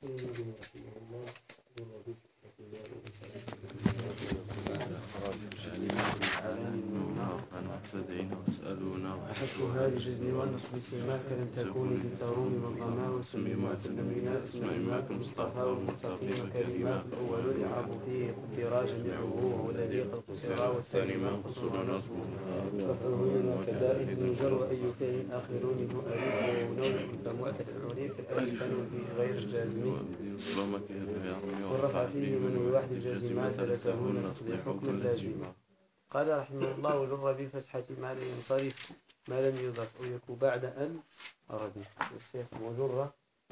حسب هذه الجزم والنصب سماك لم تكون بالتروم والضماء والسميمات الأمينات اسمائمات المصطفى والمتقين كلمات الأول الإعراب فيه قدر جميعه وهو الذي قد قصر والثاني ما قصر نصبه وفهمنا كدائد يجر أي فعل آخر منه ألف ونون فمعتل العريف الألف غير الجازم والرفع فيه من الواحد الجازمات لتهون تصبح حكم لازما. قال رحمه الله وجر بفتحة ما لا ينصرف ما لم يضف أو يكون بعد أن أربي الشيخ وجر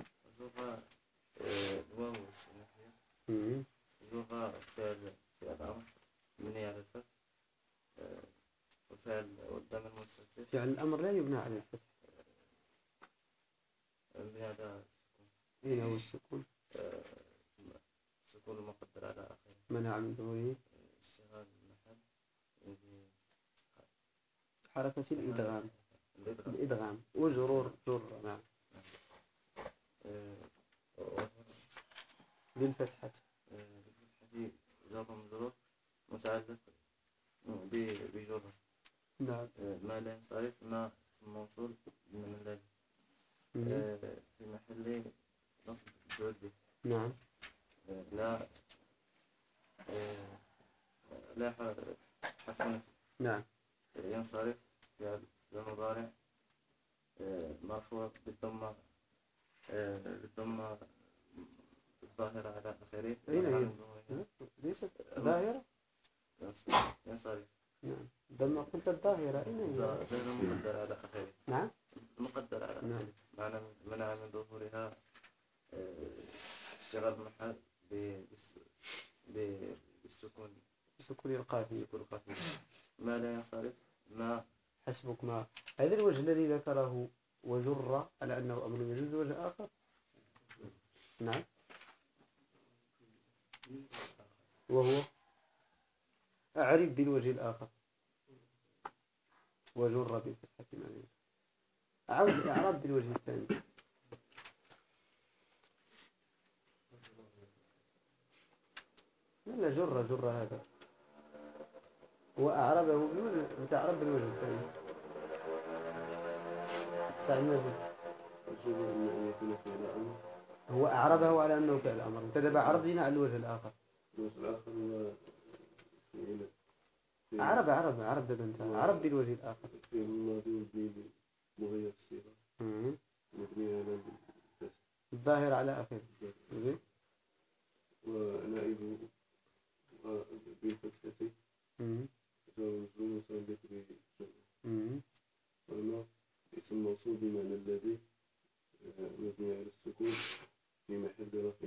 الواو السنحية جر فعل أمر مبني على الفتح وفعل والضم المستتر فعل الأمر لا يبنى على الفتح مبني على السكون. أين هو السكون؟ السكون المقدر على آخره منع من ظهوره اشتغال المحل حركة الإدغام وجرور جر نعم للفتحة جر مجرور متعلق بجر نعم ما لا ينصرف ما اسم موصول من الذي في محل نصب مفعول به. نعم لا حرف نفي. نعم ينصرف في المضارع مرفوع بالضمة الظاهرة على آخره. أين هي؟ ليست ظاهرة؟ ينصرف. نعم ضمة قلت الظاهرة أين هي؟ غير مقدر على آخره. نعم مقدر على آخره. معنى منع من ظهورها اشتغال المحل بالسكون القافية. ما لا ينصرف ما حسبك ما هذا الوجه الذي ذكره وجر على أنه أمر يجوز وجه آخر. نعم وهو أعرف بالوجه الآخر وجر بالفتحة ما أعود إعراب بالوجه الثاني. لا جر هذا وأعربه بتعرب بالوجه الثاني. سعد ماجد هو أعربه على أنه فعل أمر انتدب عرضنا على الوجه الآخر. عرب بنت عرب بالوجه الآخر في الماضي مغير الصيغة مبني على الظاهر على آخره ونائبه بالفتحة مجرور ثابت بجر وما اسم موصول بمعنى الذي مبني على السكون في محل رفع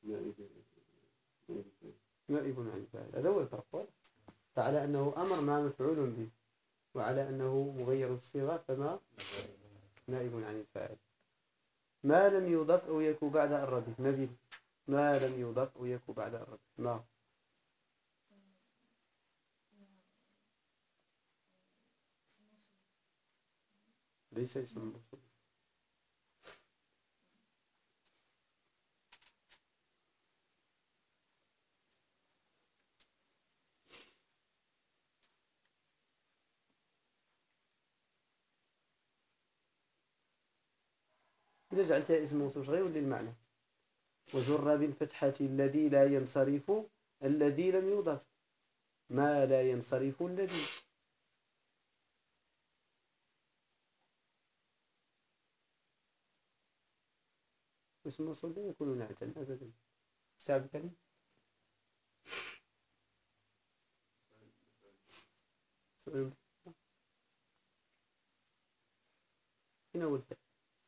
نائب عن الفاعل. هذا هو الفرق. فعلى أنه أمر ما مفعول به وعلى أنه مغير الصيغة فما نائب عن الفاعل. ما لم يضف أو يكون بعد الرديف نبيل ما لم يضف أو يكون بعد الرديف ما ليس اسم موصول. إذا جعلتها اسم موصول غير للمعنى. وجر بالفتحة الذي لا ينصرف الذي لم يضف ما لا ينصرف الذي اسم موصول لا يكون نعتا أبدا. سابقا هنا هو الفعل.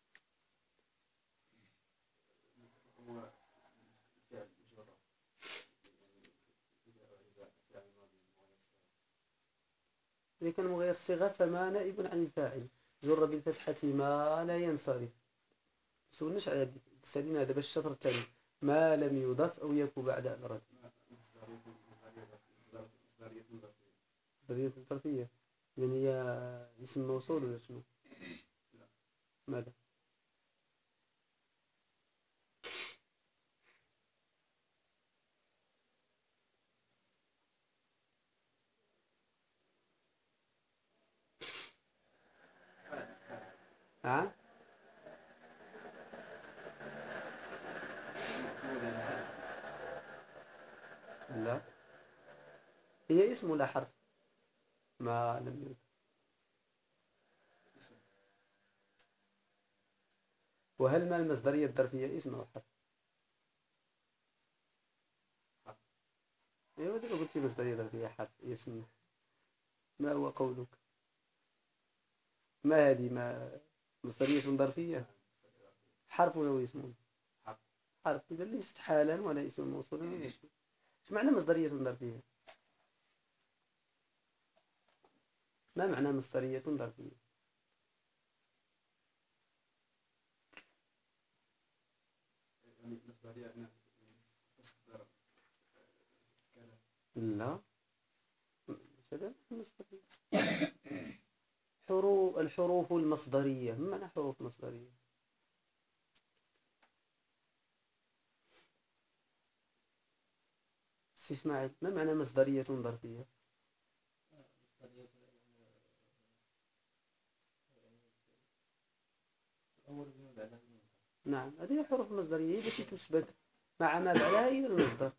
إذا كان مغير الصيغة فما نائب عن الفاعل. جر بالفتحة ما لا ينصرف سولناش على سالينا هذا باش الشطر الثاني ما لم يضف أو يكون بعد الرد ظرفية الظرفية يعني هي اسم موصول ولا شنو؟ ماذا؟ نعم. لا، هي اسم ولا حرف؟ ما لم يذكر. وهل ما المصدرية الظرفية اسم أو حرف؟ أيوة لو قلت مصدرية ظرفية حرف اسم، ما هو قولك؟ ما هذه ما مصدرية ظرفية حرف ولا اسم؟ حرف. إذا ليست حالا ولا اسم موصول ولا شيء. ايش معنى مصدرية ظرفية؟ ما معنى مصدرية ظرفية؟ لا، الحروف المصدرية. ما معنى حروف مصدرية؟ سي اسماعيل، ما معنى مصدرية ظرفية؟ نعم، هذه حروف مصدرية هي التي تثبت مع ما بعدها إلى المصدر.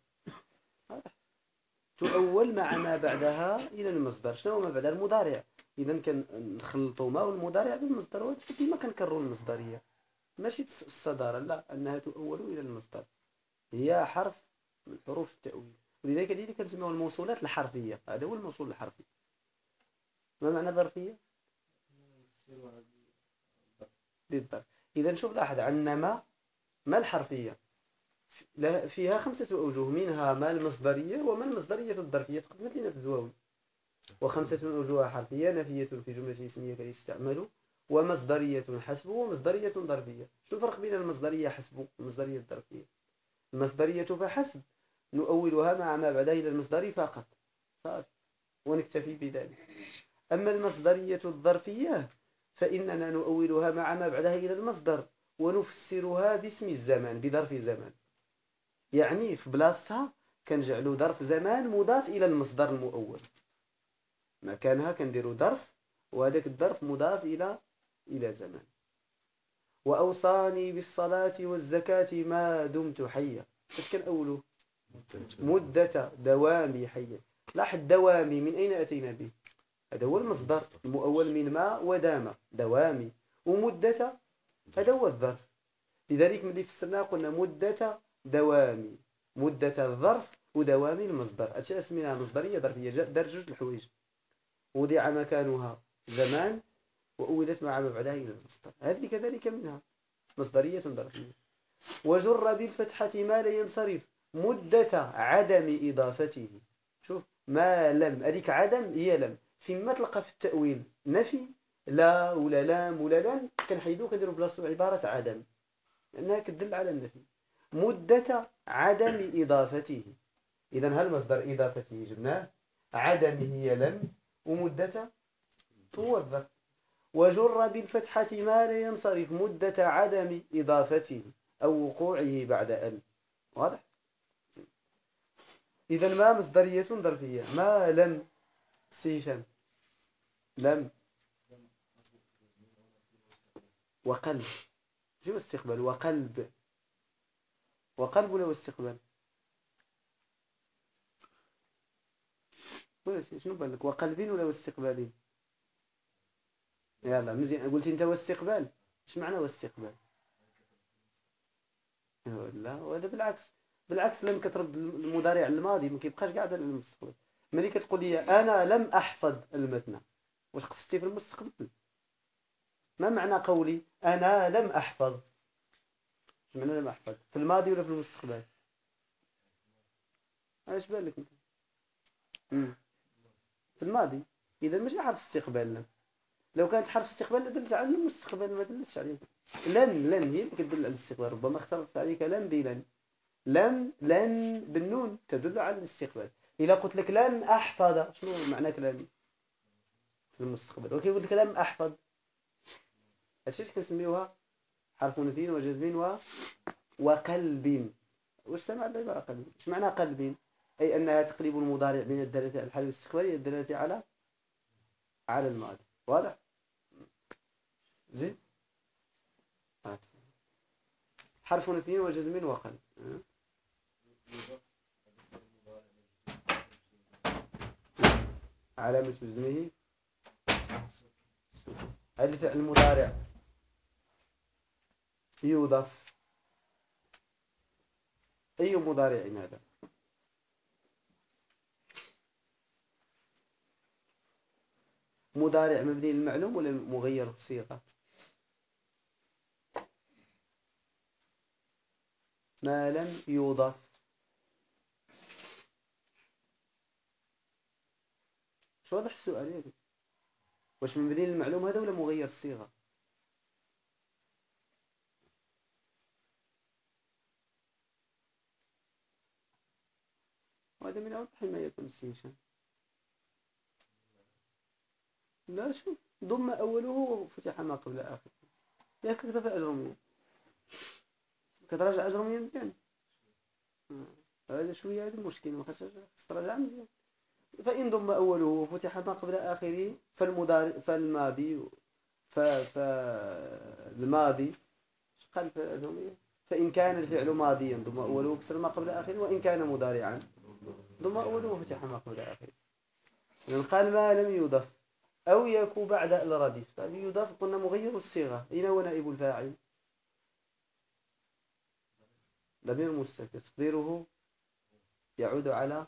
تؤول مع ما بعدها إلى المصدر. شنو ما بعدها؟ المضارع. إذا كان نخلطوا ما والمضارع بالمصدر، ديما كنكرروا المصدرية، ماشي الصدارة، لا، أنها تؤول إلى المصدر. هي حرف من حروف التأويل، ولذلك هذه كنسميوها الموصولات الحرفية. هذا هو الموصول الحرفي. ما معنى ظرفية؟ بالضبط. إذا شوف لاحظ، عندنا ما الحرفية فيها 5 أوجه، منها ما المصدرية وما المصدرية الظرفية تقدمت لنا في الزواوي. و5 أوجه حرفية نفية في جملة اسمية كيستعمل، ومصدرية حسب، ومصدرية ظرفية. شو الفرق بين المصدرية حسب والمصدرية الظرفية؟ المصدرية فحسب نؤولها مع ما بعدها إلى المصدر فقط، صافي، ونكتفي بذلك. أما المصدرية الظرفية فإننا نؤولها مع ما بعدها إلى المصدر ونفسرها باسم الزمان، بظرف زمان. يعني في بلاصتها كنجعلوا ظرف زمان مضاف إلى المصدر المؤول، مكانها كنديروا ظرف، وهذاك الظرف مضاف إلى زمان. وأوصاني بالصلاة والزكاة ما دمت حيا. اش كنأولوا؟ مدة دوامي حيا. لاحظ دوامي من أين أتينا به؟ هذا هو المصدر المؤول من ما ودام، دوامي. ومدة هذا هو الظرف. لذلك ملي فسرناه قلنا مدة دوامي، مدة الظرف ودوامي المصدر. هادشي سميناها مصدرية ظرفية. دار جوج الحوايج، وضع مكانها زمان وأولت مع ما بعدها إلى المصدر. هذه كذلك منها مصدرية ظرفية. وجر بالفتحة ما لا ينصرف مدة عدم إضافته. شوف، ما لم، هذيك عدم هي لم. فيما تلقى في التأويل نفي لا ولا لام ولا لن، كنحيدو كنديرو بلاصتو عبارة عدم، لأنها كتدل على النفي. مدة عدم إضافته. إذن هل مصدر إضافته جبناه، عدم هي لم، ومدة هو الظرف. وجر بالفتحة ما لا ينصرف مدة عدم إضافته أو وقوعه بعد ال. واضح؟ إذن ما مصدرية ظرفية. ما لم سيشن لم وقلب. شو استقبال وقلب؟ وقلب ولا استقبال؟ ولا شنو بالك، وقلبين ولا استقبالين؟ يلا مزيان، قلت انت واستقبال. ايش معنى واستقبال؟ لا، وهذا بالعكس لم كترد المضارع الماضي، ما كيبقاش قاعد على المستقبل. ملي كتقول لي انا لم احفظ المتن، واش قصدتي في المستقبل؟ ما معنى قولي انا لم احفظ؟ ايش معنى لم احفظ؟ في الماضي ولا في المستقبل؟ ايش بالك انت؟ في الماضي. اذا ماشي حرف استقبال لم. لو كانت حرف استقبال لدلت على المستقبل، ما دلتش عليه. لن هي اللي كتدل على الاستقبال. ربما اختلطت عليك لن بلن. لن بالنون تدل على الاستقبال. إذا قلت لك لن أحفظ، شنو معنى كلامي؟ في المستقبل. وكي قلت لك لم أحفظ، هادشي كنسميوها حرف نفي وجزم وقلب. واش سمع العبارة قلب؟ اش معنى قلب؟ أي أنها تقلب المضارع من الدالة على الحال الاستقبالي إلى الدالة على الماضي. واضح؟ زين. عطف حرف نفي وجزم وقل. علامة جزمه هذا الفعل المضارع يضاف. أي مضارع هذا؟ مضارع مبني للمعلوم ولا مغير في الصيغة؟ ما لم يضاف. شو واضح السؤال يعني؟ واش مبني للمعلوم هذا ولا مغير الصيغة؟ وهذا من أوضح ما يكون السيشن. لا شوف ضم أوله وفتح ما قبل آخره. ياك كذا في أجرمية كتراجع أجرمية مزيان. هذا شوية هذا المشكلة ما خاصش تراجع مزيان. فإن ضم أوله وفتح ما قبل آخره فالمضارع فالماضي فالماضي قال في الأجرمية. فإن كان الفعل ماضيا ضم أوله وكسر ما قبل آخره وإن كان مضارعا ضم أوله وفتح ما قبل آخره. لأن قال ما لم يضف أو يكون بعد الرديف. هذه يضاف قلنا مغير الصيغة. أين هو نائب الفاعل؟ ضمير مستتر تقديره يعود على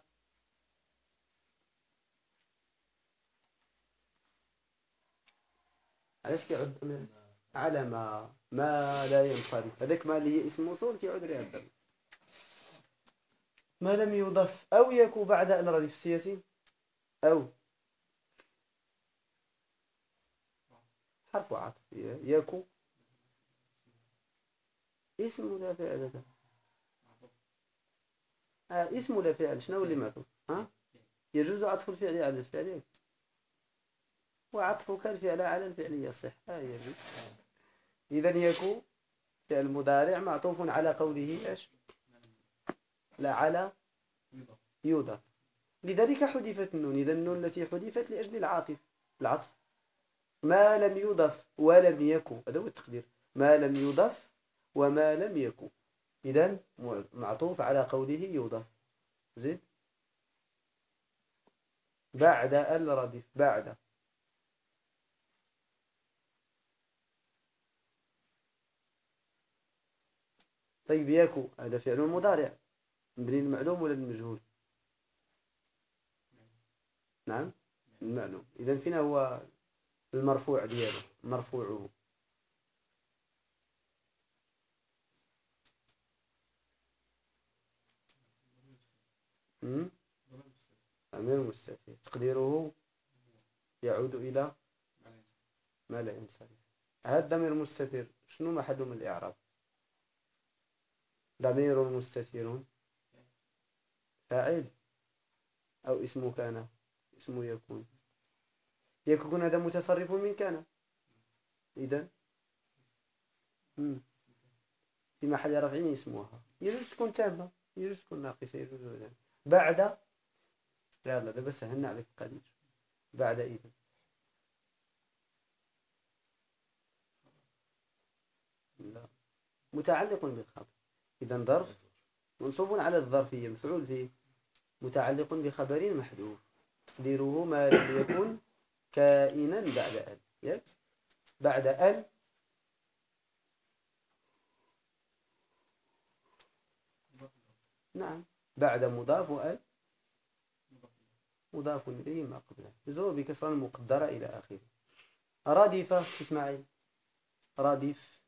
علاش كيعود على ما لا ينصرف. هذاك ما اللي هي اسم موصول كيعود عليها الضمير. ما لم يضف أو يكون بعد الرديف السياسي أو حرف عطف يكو اسم ولا فعل هذا؟ اسم ولا فعل؟ شنو اللي معطوف؟ يجوز عطف الفعل على الفعل وعطفك الفعل على الفعل يصح. يجوز. إذا يكو فعل مضارع معطوف على قوله ايش؟ لا على يضاف. لذلك حذفت النون. إذا النون التي حذفت لأجل العطف. ما لم يضف ولم يكن هذا هو التقدير. ما لم يضف وما لم يكن إذن معطوف على قوله يضف. زين بعد الرديف بعد طيب يكو هذا فعل مضارع مبني المعلوم ولا المجهول؟ نعم المعلوم. إذن فينا هو المرفوع دياله مرفوعه ضمير مستتر تقديره يعود إلى ما لا ينصرف. هذا ضمير مستتر شنو محله من الإعراب؟ ضمير مستتر فاعل أو اسم كان اسم يكون. يكون هذا متصرف من كان. إذن في محل رفع اسمها. يجوز تكون تامة يجوز تكون ناقصة يجوز بعد. لا دابا سهلنا عليك القضية. بعد إذن لا متعلق بالخبر. إذن ظرف منصوب على الظرفية مفعول فيه متعلق بخبر محذوف تقديره ما لم يكن كائنا بعد أن. ياك بعد أن نعم بعد مضاف وأن مضاف إليه ما قبله يجر بكسرة مقدرة إلى آخره. رادفة اسماعيل رادف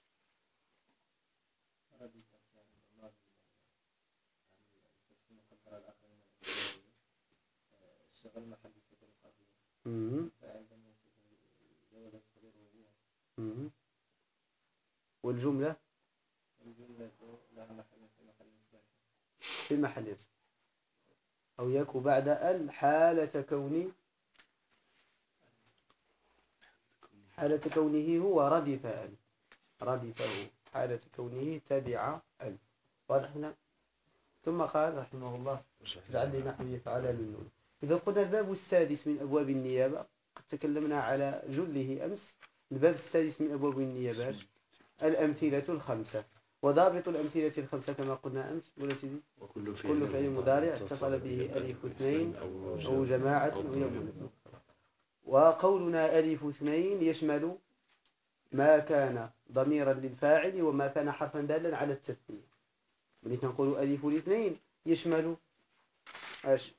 والجملة في محل نصب أو يكون بعد الحالة كوني حالة كونه هو ردف ردفه حالة كونه تبع واضح هنا. ثم قال رحمه الله اجعل لي نحو يفعل للنون. إذا قلنا الباب السادس من أبواب النيابة قد تكلمنا على جله أمس. الباب السادس من أبواب النيابات الأمثلة الخمسة. وضابط الأمثلة الخمسة كما قلنا أمس ولا سيدي كل فعل مضارع اتصل به ألف اثنين أو جماعة أو يوم. وقولنا ألف اثنين يشمل ما كان ضميرا للفاعل وما كان حرفا دالا على التثنية. ملي كنقولوا ألف الاثنين يشمل اش؟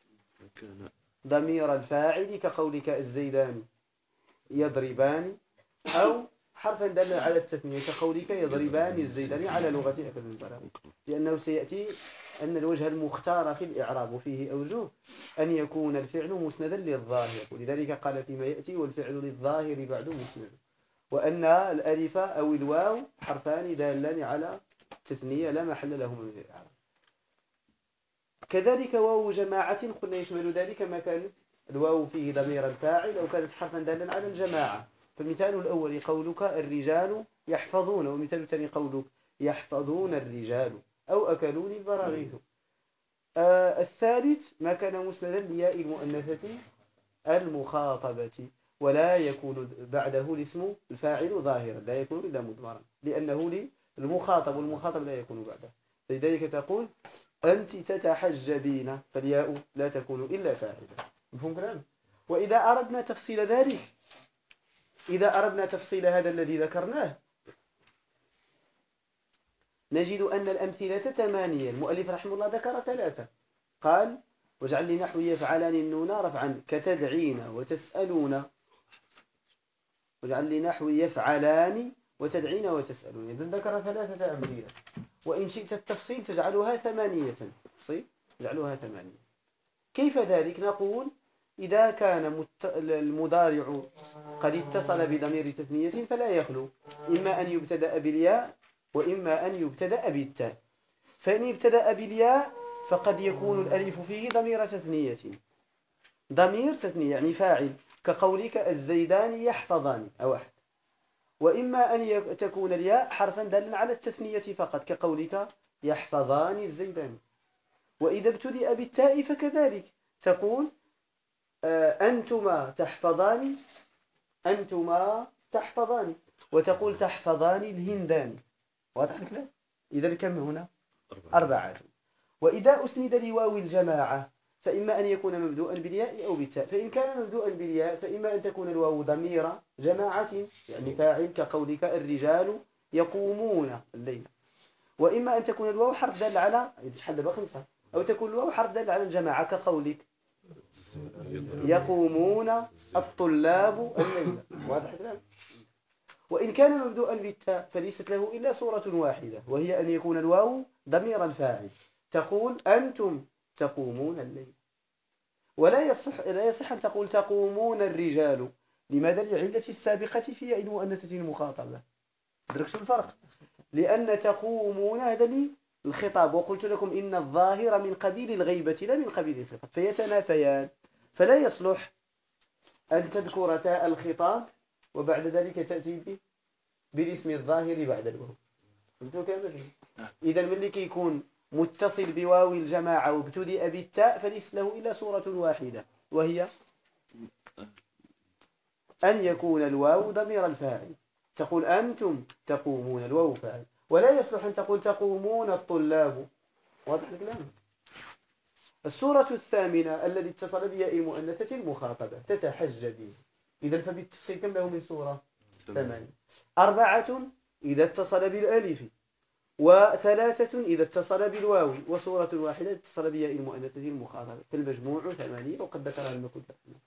ضمير الفاعل كقولك الزيدان يضربان، أو حرفا دالا على التثنية كقولك يضربان الزيدان على لغة أكل البلاغ، لأنه سيأتي أن الوجه المختار في الإعراب وفيه أوجه أن يكون الفعل مسندا للظاهر، ولذلك قال فيما يأتي والفعل للظاهر بعد مسند، وأن الألف أو الواو حرفان دالان على التثنية لا محل لهما من الإعراب. كذلك واو جماعة قلنا يشمل ذلك ما كانت الواو فيه ضمير الفاعل أو كانت حرفا دالا على الجماعة. فالمثال الأول قولك الرجال يحفظون، والمثال الثاني قولك يحفظون الرجال أو أكلوني البراغيث. الثالث ما كان مسندا لياء المؤنثة المخاطبة ولا يكون بعده الاسم الفاعل ظاهرا، لا يكون إلا مضمرا لأنه للمخاطب والمخاطب لا يكون بعده. لذلك تقول أنت تتحجبين، فالياء لا تكون إلا فاعلا. مفهوم كلام؟ وإذا أردنا تفصيل ذلك، إذا أردنا تفصيل هذا الذي ذكرناه نجد أن الأمثلة 8. المؤلف رحمه الله ذكر 3. قال واجعل لي نحو يفعلان النون رفعا كتدعين وتسألون، واجعل لي نحو يفعلان وتدعين وتسألون. إذن ذكر 3 أمثلة، وإن شئت التفصيل تجعلها 8. تفصيل تجعلها 8. كيف ذلك؟ نقول إذا كان المضارع قد اتصل بضمير تثنية فلا يخلو إما أن يبتدأ بالياء وإما أن يبتدأ بالتاء. فإن ابتدأ بالياء فقد يكون الألف فيه ضمير تثنية، ضمير تثنية يعني فاعل كقولك الزيدان يحفظان أو أحد، وإما أن تكون الياء حرفا دالا على التثنية فقط كقولك يحفظان الزيدان. وإذا ابتدأ بالتاء فكذلك تقول أنتما تحفظان، أنتما تحفظان، وتقول تحفظان الهندان. واضح لك؟ إذا كم هنا 4. وإذا أسند لواو الجماعة فإما أن يكون مبدوءا بالياء أو بالتاء. فإن كان مبدوءا بالياء فإما أن تكون الواو ضمير جماعة يعني فاعل كقولك الرجال يقومون الليل، وإما أن تكون الواو حرف دال على شحال دابا 5، أو تكون الواو حرف دال على الجماعة كقولك يقومون الطلاب الليل. واضح الكلام؟ وإن كان مبدوءا بالتاء فليست له إلا صورة واحدة، وهي أن يكون الواو ضمير الفاعل تقول أنتم تقومون الليل. ولا يصح أن تقول تقومون الرجال. لماذا؟ للعلة السابقة في المؤنثة المخاطبة. أدركتوا الفرق؟ لأن تقومون هذا الخطاب، وقلت لكم إن الظاهر من قبيل الغيبة لا من قبيل الخطاب، فيتنافيان. فلا يصلح أن تذكر تاء الخطاب وبعد ذلك تأتي بالاسم الظاهر بعد الواو. فهمتوا كيف؟ إذا ملي كيكون متصل بواو الجماعة وابتدأ بالتاء فليس له إلا صورة واحدة، وهي أن يكون الواو ضمير الفاعل. تقول أنتم تقومون، الواو فاعل. ولا يصلح أن تقول تقومون الطلاب. واضح الكلام؟ الصورة 8 الذي اتصل بياء المؤنثة المخاطبة تتحجبين. إذا فبالتفصيل كم له من صورة؟ 8. 4 إذا اتصل بالألف، و3 إذا اتصل بالواو، وصورة واحدة اتصل بياء المؤنثة المخاطبة. فالمجموع 8 وقد ذكرها المكتب.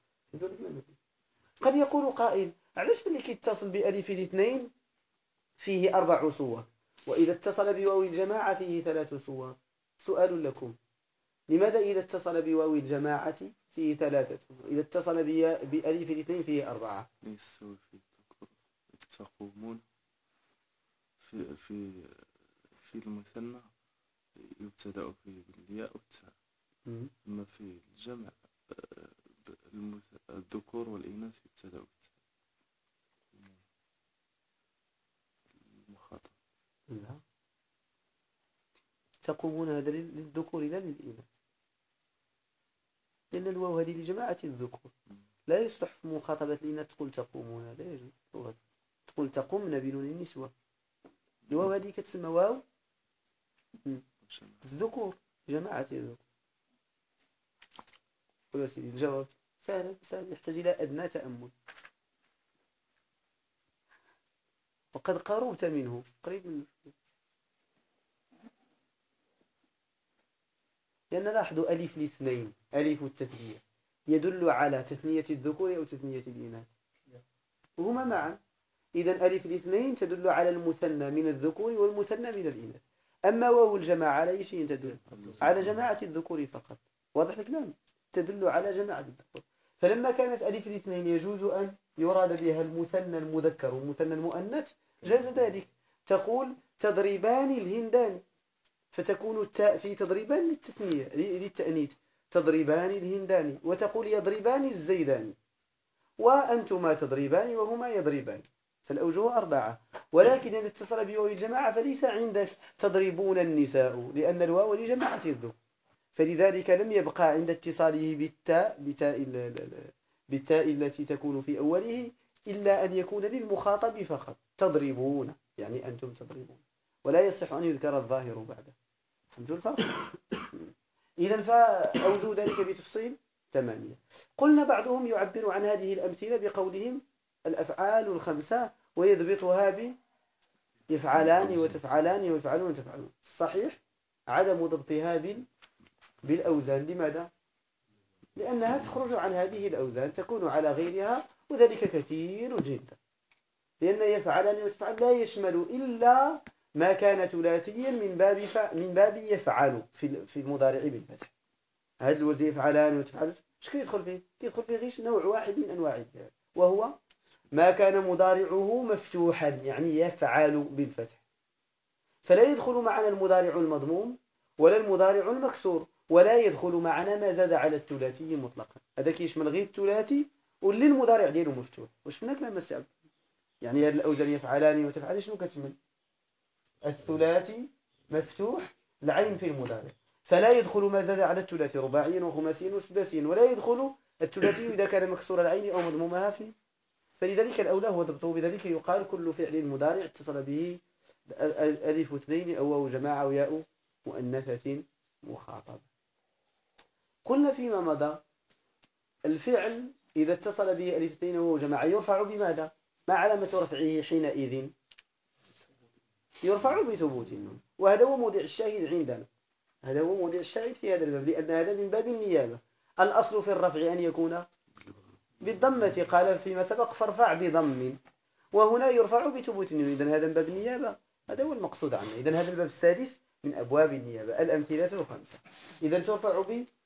قد يقول قائل علاش باللي كيتصل بألف الاثنين فيه 4 صور وإذا اتصل بواو الجماعة فيه 3 صور؟ سؤال لكم، لماذا إذا اتصل بواو الجماعة فيه 3 وإذا اتصل بألف الاثنين فيه 4؟ يستوي في تقومون في المثنى يبتدأ فيه بالياء والتاء، أما في الجمع الذكور والإناث يبتدأ بالتاء المخاطب. لا، تقومون هذا للذكور لا للإناث، لأن الواو هذه لجماعة الذكور. لا يصلح في مخاطبة الإناث تقول تقومون، لا يجوز. تقول تقومن بنون النسوة الواو هذه كتسمى واو جمع. الذكور، جماعة الذكور. قل سيدي الجواب سهل سهل، يحتاج إلى أدنى تأمل، وقد قربت منه، قريب منه. لأن لاحظوا ألف الاثنين، ألف التثنية يدل على تثنية الذكور أو تثنية الإناث، وهما معا. إذا ألف الاثنين تدل على المثنى من الذكور والمثنى من الإناث. أما واو الجماعة على أي شيء تدل؟ على جماعة الذكور فقط. واضح الكلام؟ تدل على جماعة الذكور. فلما كانت ألف الاثنين يجوز أن يراد بها المثنى المذكر والمثنى المؤنث، جاز ذلك. تقول تضربان الهندان، فتكون التاء في تضربان للتثنية للتأنيث، تضربان الهندان. وتقول يضربان الزيدان، وأنتما تضربان وهما يضربان. فالأوجه 4. ولكن إن اتصل بواو الجماعة فليس عندك تضربون النساء، لأن الواو لجماعة الذكور، فلذلك لم يبقى عند اتصاله بالتاء التي تكون في أوله إلا أن يكون للمخاطب فقط، تضربون يعني أنتم تضربون، ولا يصح أن يذكر الظاهر بعده. فهمتوا الفرق؟ إذن فأوجه ذلك بتفصيل 8. قلنا بعضهم يعبر عن هذه الأمثلة بقولهم الأفعال الخمسة ويضبطها بيفعلان وتفعلان ويفعلون وتفعلون. الصحيح عدم ضبطها بالأوزان. لماذا؟ لأنها تخرج عن هذه الأوزان، تكون على غيرها، وذلك كثير جدا. لأن يفعلان وتفعل لا يشمل إلا ما كان ثلاثيا من باب يفعل في المضارع بالفتح. هذا الوزن يفعلان وتفعل ايش كيدخل فيه؟ كيدخل فيه غير نوع واحد من أنواع الفعل، وهو ما كان مضارعه مفتوحا يعني يفعل بالفتح، فلا يدخل معنا المضارع المضموم ولا المضارع المكسور، ولا يدخل معنا ما زاد على الثلاثي مطلقا. هذا كيشمل غير الثلاثي واللي المضارع ديالو مفتوح. واش فهمنا كلام السعب؟ يعني هذه الأوزان يفعلان وتفعل شنو كتشمل؟ الثلاثي مفتوح العين في المضارع، فلا يدخل ما زاد على الثلاثي رباعيا وخماسيا وسداسيا، ولا يدخل الثلاثي إذا كان مكسور العين أو مضمومها فيه. فلذلك الأولى هو ضبطه. بذلك يقال كل فعل مضارع اتصل به ألف اثنين أو واو جماعة أو ياء مؤنثة مخاطبة. قلنا فيما مضى الفعل إذا اتصل به ألف اثنين أو واو جماعة يرفع بماذا؟ ما علامة رفعه حينئذ؟ يرفع بثبوت النون، وهذا هو موضع الشاهد عندنا. هذا هو موضع الشاهد في هذا الباب، لأن هذا من باب النيابة. الأصل في الرفع أن يكون بالضمة، قال فيما سبق فارفع بضم، وهنا يرفع بثبوت النون. إذن هذا من باب النيابة، هذا هو المقصود عنه. إذن هذا الباب السادس من أبواب النيابة، الأمثلة الخمسة. إذن ترفع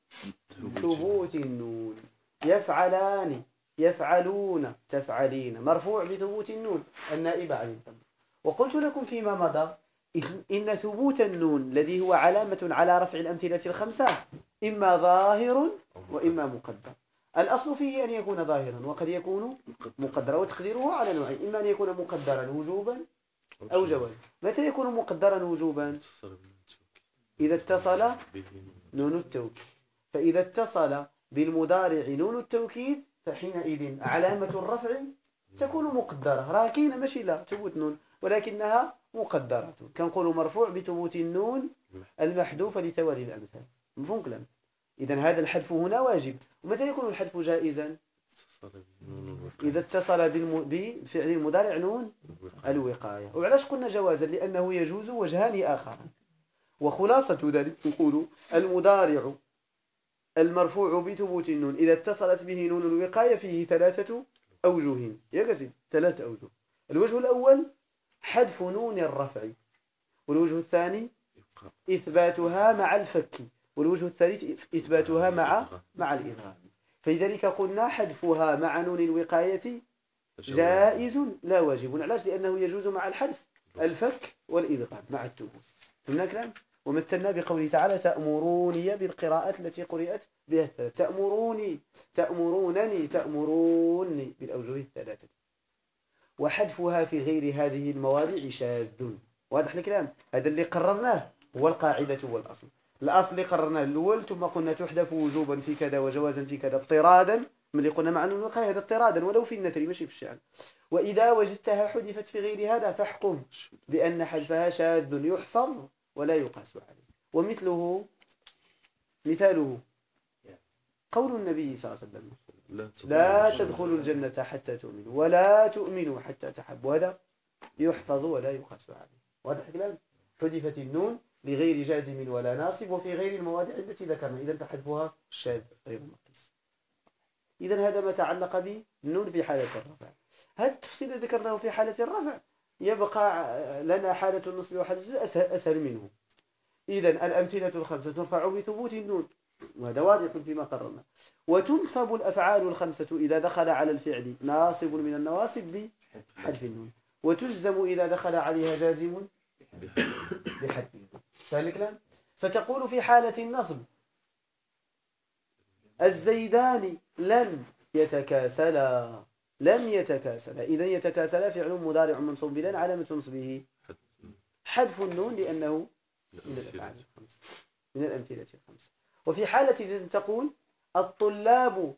بثبوت النون. يفعلان يفعلون تفعلين، مرفوع بثبوت النون النائبة عن الضم. وقلت لكم فيما مضى إن ثبوت النون الذي هو علامة على رفع الأمثلة الخمسة إما ظاهر وإما مقدر. الأصل فيه أن يكون ظاهرا، وقد يكون مقدرا، وتقديره على نوعين: إما أن يكون مقدرا وجوبا أو جوازا. متى يكون مقدرا وجوبا؟ إذا اتصل نون التوكيد. فإذا اتصل بالمضارع نون التوكيد فحينئذ علامة الرفع تكون مقدرة، راكين ماشي لا ثبوت نون، ولكنها مقدرة. كنقول مرفوع بثبوت النون المحذوفة لتوالي الأمثال. مفهوم كلام؟ إذن هذا الحذف هنا واجب. ومتى يكون الحذف جائزا؟ إذا اتصل بفعل المضارع نون الوقاية. وعلاش قلنا جوازا؟ لأنه يجوز وجهان آخران. وخلاصة ذلك نقول المضارع المرفوع بثبوت النون إذا اتصلت به نون الوقاية فيه 3 أوجه. يا قسم 3 أوجه. الوجه الأول حذف نون الرفع، والوجه الثاني إثباتها مع الفك، والوجه الثالث إثباتها مع الإدغام. فلذلك قلنا حذفها مع نون الوقاية جائز لا واجب. علاش؟ لأنه يجوز مع الحذف الفك والإدغام مع الثبوت. فهمنا كلام؟ ومثلنا بقوله تعالى تأمروني بالقراءات التي قرأت بها الثلاث، تأمروني تأمرونني تأمروني بالأوجه الثلاثة. وحذفها في غير هذه المواضع شاذ. واضح الكلام؟ هذا اللي قررناه هو القاعدة والأصل. الأصل اللي قررناه الأول، ثم قلنا تحذف وجوبا في كذا وجوازا في كذا اضطرادا ملي قلنا مع النون الوقاية هذا اضطرادا ولو في النثر ماشي في الشعر. وإذا وجدتها حذفت في غير هذا فاحكم بأن حذفها شاذ يحفظ ولا يقاس عليه. ومثله مثاله قول النبي صلى الله عليه وسلم لا تدخلوا الجنة حتى تؤمنوا ولا تؤمنوا حتى تحبوا، هذا يحفظ ولا يقاس عليه. واضح الكلام؟ حذفت النون لغير جازم ولا ناصب وفي غير المواضع التي ذكرنا، إذا فحذفها شاذ غير مقيس. إذا هذا ما تعلق بالنون في حالة الرفع. هذا التفصيل الذي ذكرناه في حالة الرفع يبقى لنا حالة النصب وحالة أسهل منه. إذا الأمثلة الخمسة ترفع بثبوت النون، وهذا واضح فيما قررنا. وتنصب الأفعال الخمسة إذا دخل على الفعل ناصب من النواصب بحذف النون، وتجزم إذا دخل عليها جازم بحذف النون. سهل الكلام؟ فتقول في حالة النصب الزيدان لم يتكاسلا، لم يتكاسلا. إذا يتكاسلا فعل مضارع منصوب بلن، علامة نصبه حذف النون لأنه من الأفعال الخمسة من الأمثلة الخمسة. وفي حالة جزم تقول الطلاب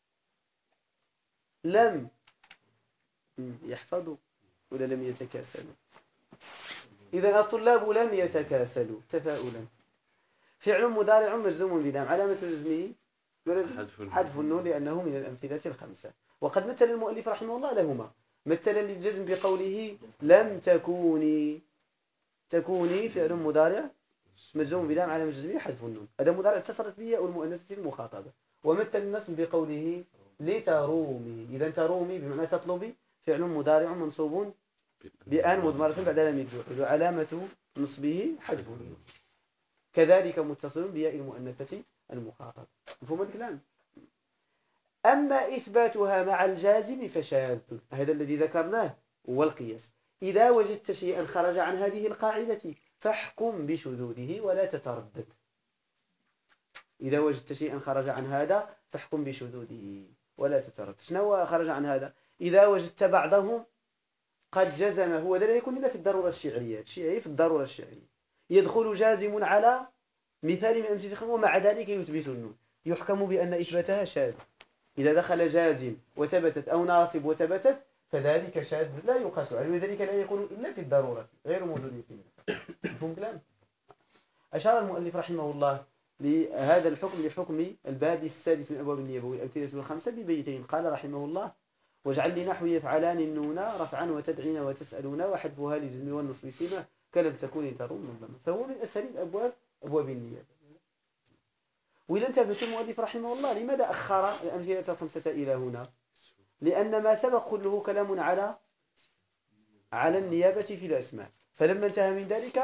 لم يحفظوا ولا لم يتكاسلوا. إذا الطلاب لم يتكاسلوا تفاؤلا، فعل مضارع مجزوم بلام، علامة جزمه حذف النون لأنه من الأمثلة الخمسة. وقد مثل المؤلف رحمه الله لهما، مثل للجزم بقوله لم تكوني، تكوني فعل مضارع مجزوم بلام علامة جزمه حذف النون، هذا مضارع اتصلت به أو المؤنثة المخاطبة. ومثل النصب بقوله لترومي، إذا ترومي بمعنى تطلبي فعل مضارع منصوب بأن مضمرة بعد لام الجوحل وعلامة نصبه حذف النون. كذلك متصل بياء المؤنثة المخاطبة. مفهوم الكلام؟ أما إثباتها مع الجازم فشاذ، هذا الذي ذكرناه هو القياس. إذا وجدت شيئا خرج عن هذه القاعدة فاحكم بشذوذه ولا تتردد. إذا وجدت شيئا خرج عن هذا فاحكم بشذوذه ولا تتردد. شنو خرج عن هذا؟ إذا وجدت بعضهم قد جزم، هو ذا لا يكون إلا في الضرورة الشعرية، الشيعي في الضرورة الشعرية يدخل جازم على مثال من أمثلة الخمسة ومع ذلك يثبت النون، يحكم بأن إثباتها شاذ. إذا دخل جازم وثبتت أو ناصب وثبتت فذلك شاذ لا يقاس عليه، وذلك لا يكون إلا في الضرورة غير موجود في النص. مفهوم كلام؟ أشار المؤلف رحمه الله لهذا الحكم لحكم الباب السادس من أبواب النيابة والأمثلة الخمسة ببيتين. قال رحمه الله واجعل لنحو يفعلان النون رفعا وتدعين وتسألون وحذفها للجزم والنصب سيما كلم تكون تروم منظمة. فهو من أسهل الأبواب أبواب النيابة. وإذا انتبهت المؤلف رحمه الله لماذا أخر الأمثلة الخمسة إلى هنا؟ لأن ما سبق كله كلام على النيابة في الأسماء، فلما انتهى من ذلك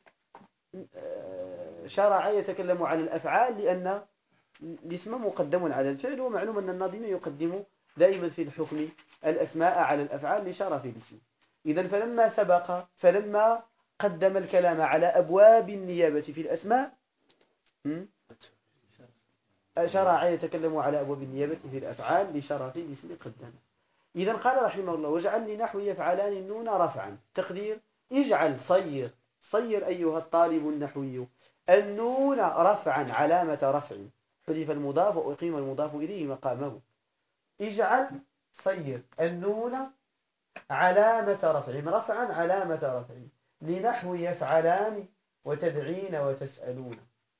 شرع يتكلم على الأفعال لأن الاسم مقدم على الفعل، ومعلوم أن الناظم يقدم دائما في الحكم الأسماء على الأفعال لشرف الاسم. إذن فلما قدم الكلام على أبواب النيابة في الأسماء شرع يتكلم على أبواب النيابة في الأفعال لشرف الاسم قدم. إذن قال رحمه الله واجعل لنحو يفعلان النون رفعا، تقدير اجعل صير أيها الطالب النحوي النون رفعا علامة رفع، حذف المضاف وأقيم المضاف إليه مقامه. اجعل صير النون علامة رفعا علامة رفع لنحو يفعلان وتدعين وتسألون.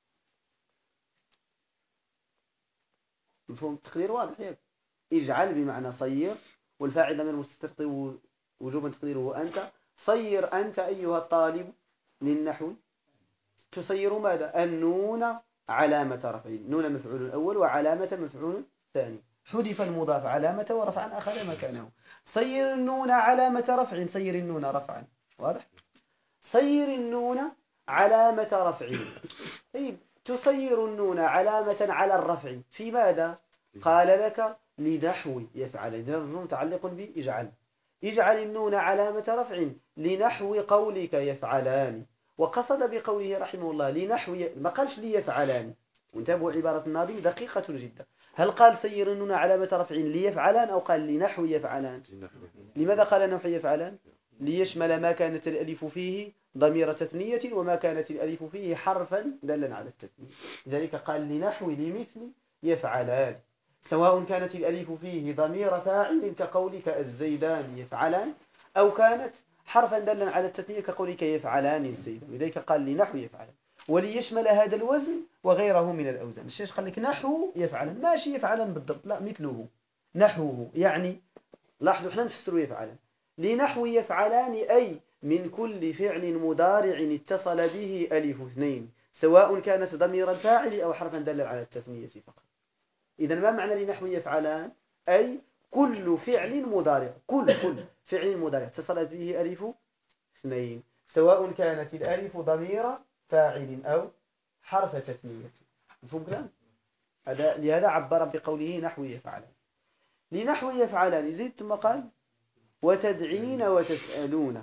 مفهوم التقدير واضح يعني. اجعل بمعنى صير، والفاعل ضمير مستتر وجوبا تقديره أنت. صير أنت أيها الطالب للنحو، تصير ماذا؟ النون علامة رفع، نون مفعول الأول وعلامة مفعول ثاني، حذف المضاف علامة ورفعا أخذ مكانه. صير النون علامة رفع، صير النون رفعا، واضح؟ صير النون علامة رفع. طيب تصير النون علامة على الرفع في ماذا؟ قال لك لنحو يفعل، النون متعلق بإجعل. اجعل النون علامة رفع لنحو قولك يفعلان. وقصد بقوله رحمه الله لنحو ما قالش ليفعلان. وانتبهوا عبارة الناظم دقيقة جدا، هل قال سير النون علامة رفع ليفعلان أو قال لنحو يفعلان؟ لماذا قال نحو يفعلان؟ ليشمل ما كانت الألف فيه ضمير تثنية وما كانت الألف فيه حرفا دلا على التثنية، لذلك قال لنحو لمثل يفعلان. سواء كانت الألف فيه ضمير فاعل كقولك الزيدان يفعلان، أو كانت حرفا دالا على التثنية كقولك يفعلان الزيدان. لذلك قال لنحو يفعلان، وليشمل هذا الوزن وغيره من الأوزان. الشيخ قال لك نحو يفعلان، ماشي يفعلان بالضبط، لا، مثله نحوه. يعني لاحظوا احنا نفسروا يفعلان، لنحو يفعلان أي من كل فعل مضارع اتصل به ألف اثنين، سواء كانت ضمير الفاعل أو حرفا دالا على التثنية فقط. إذا ما معنى لنحو يفعلان؟ أي كل فعل مضارع، كل فعل مضارع اتصلت به ألف اثنين، سواء كانت الألف ضمير فاعل أو حرف تثنية. مفهوم كلام؟ لهذا عبر بقوله نحو يفعلان. لنحو يفعلان يزيد ثم قال وتدعين وتسألون.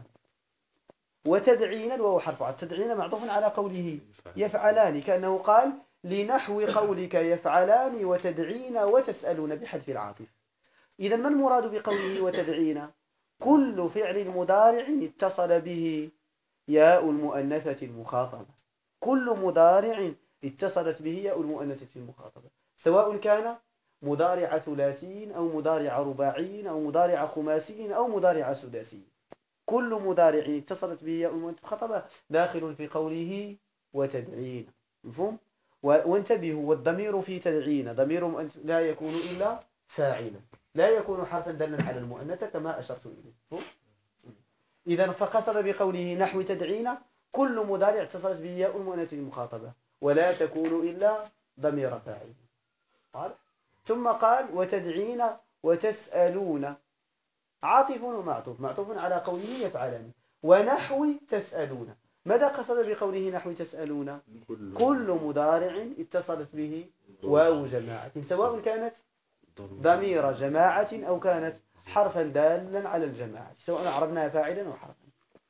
وتدعين الواو حرف عطف، تدعين معطوف على قوله يفعلان، كأنه قال لنحو قولك يفعلان وتدعين وتسألون بحذف العاطف. إذا ما المراد بقوله وتدعين؟ كل فعل مضارع اتصل به ياء المؤنثة المخاطبة، كل مضارع اتصلت به ياء المؤنثة المخاطبة، سواء كان مضارع ثلاثي أو مضارع رباعي أو مضارع خماسي أو مضارع سداسي. كل مضارع اتصلت به ياء المؤنثة المخاطبة داخل في قوله وتدعين. مفهوم؟ وانتبهوا، والضمير في تدعين ضمير لا يكون إلا فاعلا، لا يكون حرفا دالا على المؤنثة كما أشرت إليه. إذا فقصد بقوله نحو تدعين كل مضارع اتصلت به ياء المؤنثة المخاطبة، ولا تكون إلا ضمير فاعل. قال ثم قال وتدعين وتسألون، عاطف ومعطوف، معطوف على قوله يفعلان. ونحو تسألون، ماذا قصد بقوله نحو تسألون؟ كل مضارع اتصلت به واو جماعة، سواء كانت ضمير جماعة أو كانت حرفا دالا على الجماعة، سواء عربناها فاعلا أو حرفا،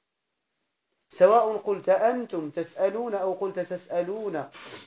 سواء قلت أنتم تسألون أو قلت تسألون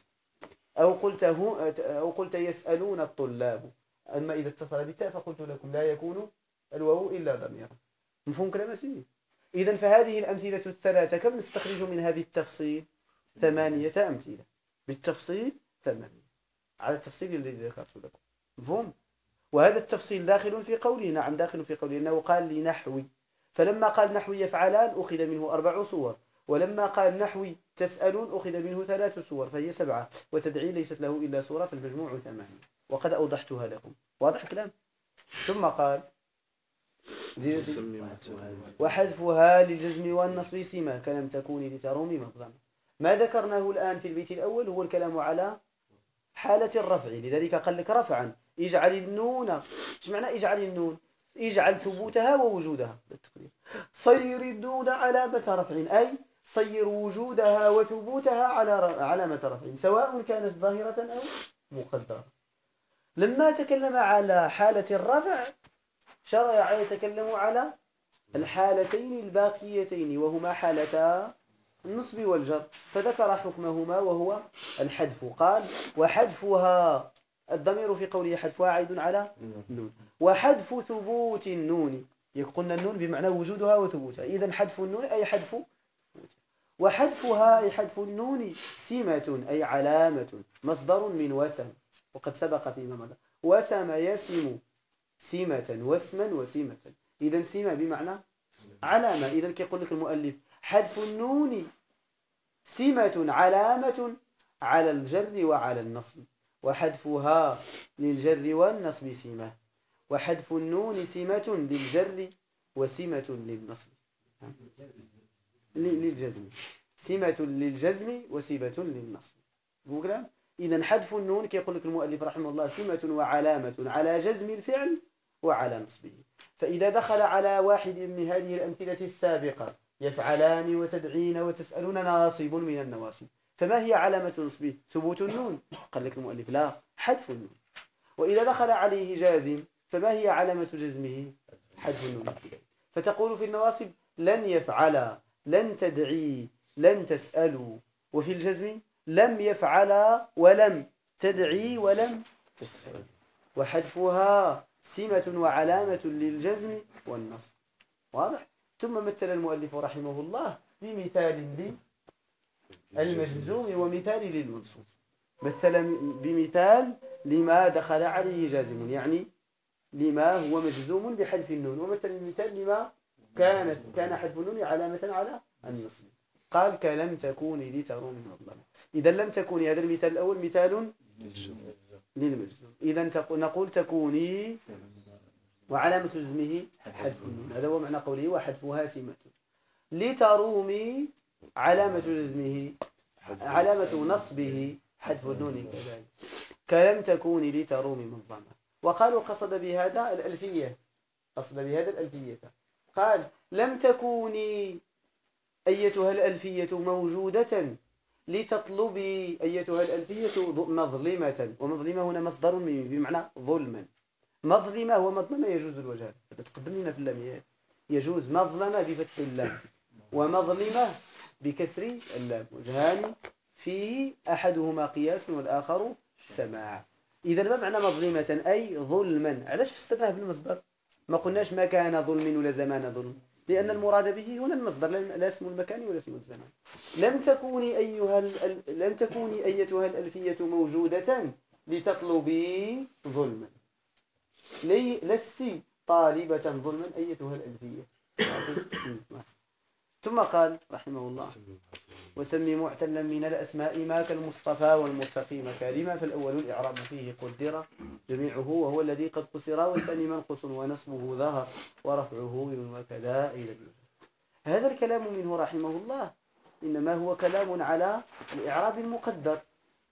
أو قلت يسألون الطلاب. أما إذا اتصل بالتاء فقلت لكم لا يكون الواو إلا ضميرا. مفهوم كلام سيدي؟ إذن فهذه الأمثلة الثلاثة كم نستخرج منها بالتفصيل؟ 8 أمثلة بالتفصيل، 8 على التفصيل الذي ذكرت لكم. مفهوم؟ وهذا التفصيل داخل في قوله، نعم داخل في قوله، أنه قال لنحوي، فلما قال نحوي يفعلان أخذ منه 4 صور، ولما قال نحوي تسألون أخذ منه 3 صور، فهي 7، وتدعي ليست له إلا صورة، فالمجموع 8، وقد أوضحتها لكم. واضح الكلام؟ ثم قال وحذفها للجزم والنصب سما كلم تكون لتروم مظلمة. ما ذكرناه الآن في البيت الأول هو الكلام على حالة الرفع، لذلك قال لك رفعا اجعل النون. ايش معنى اجعل النون؟ اجعل ثبوتها ووجودها بالتقدير. صير النون علامة رفع، أي صير وجودها وثبوتها على علامة رفع، سواء كانت ظاهرة أو مقدرة. لما تكلم على حالة الرفع شرع يتكلم على الحالتين الباقيتين، وهما حالتا النصب والجر، فذكر حكمهما وهو الحذف. قال وحذفها، الضمير في قوله حذفها عائد على النون، وحذف ثبوت النون، يقولنا النون بمعنى وجودها وثبوتها، إذن حذف النون أي حذف، وحذفها أي حذف النون سمة أي علامة، مصدر من وسم، وقد سبق فيما مضى وسم يسم سمة واسما وسمة، إذن سمة بمعنى علامة. إذن كيقول لك المؤلف حذف النون سمة علامة على الجر وعلى النصب، وحذفها للجر والنصب سمة، وحذف النون سمة للجر وسمة للنصب للجزم، سمة للجزم وسمة للنصب. إذن حذف النون كيقول لك المؤلف رحمه الله سمة وعلامة على جزم الفعل وعلى نصبه. فإذا دخل على واحد من هذه الأمثلة السابقة يفعلان وتدعين وتسألون ناصب من النواصب، فما هي علامة نصبه؟ ثبوت النون، قال لك المؤلف لا، حذف النون. وإذا دخل عليه جازم فما هي علامة جزمه؟ حذف النون. فتقول في النواصب لن يفعل، لن تدعي، لن تسألوا. وفي الجزم لم يفعل ولم تدعي ولم تسأل. وحذفها سمة وعلامة للجزم والنصب. واضح؟ ثم مثل المؤلف رحمه الله بمثال للمجزوم ومثال للمنصوب. مثل بمثال لما دخل عليه جازم، يعني لما هو مجزوم بحذف النون. ومثل المثال لما كان حذف النون علامة على النصب. قال كلم تكوني لترومي مظلمة. إذا لم تكوني، هذا المثال الأول مثال للمجزوم. إذا نقول تكوني وعلامة جزمه حذف النون، هذا هو معنى قوله وحذفها سمة. لترومي علامة جزمه، علامة نصبه حذف النون كذلك. كلم تكوني لترومي مظلمة. وقالوا قصد بهذا الألفية، قصد بهذا الألفية. قال لم تكوني أيتها الألفية موجودة لتطلبي أيتها الألفية مظلمة. ومظلمة هنا مصدر بمعنى ظلما. مظلمة ومظلمة يجوز الوجهان، تقدم لنا في اللام، يجوز مظلمة بفتح اللام ومظلمة بكسر اللام، وجهان فيه أحدهما قياس والآخر سماع. إذا ما معنى مظلمة؟ أي ظلما. علاش فسرناه بالمصدر؟ ما قلناش ما كان ظلم ولا زمان ظلم، لأن المراد به هنا المصدر، لا اسم المكان ولا اسم الزمان. لم تكوني أيتها الألفية موجودة لتطلبي ظلما. لست طالبة ظلما أيتها الألفية. ثم قال رحمه الله وسمي معتلا من الأسماء ما كالمصطفى والمرتقي مكارما. فالأول الإعراب فيه قدر جميعه وهو الذي قد قصر، والثاني منقص ونصبه ظهر ورفعه وكذا إلى هذا الكلام منه رحمه الله إنما هو كلام على الإعراب المقدر.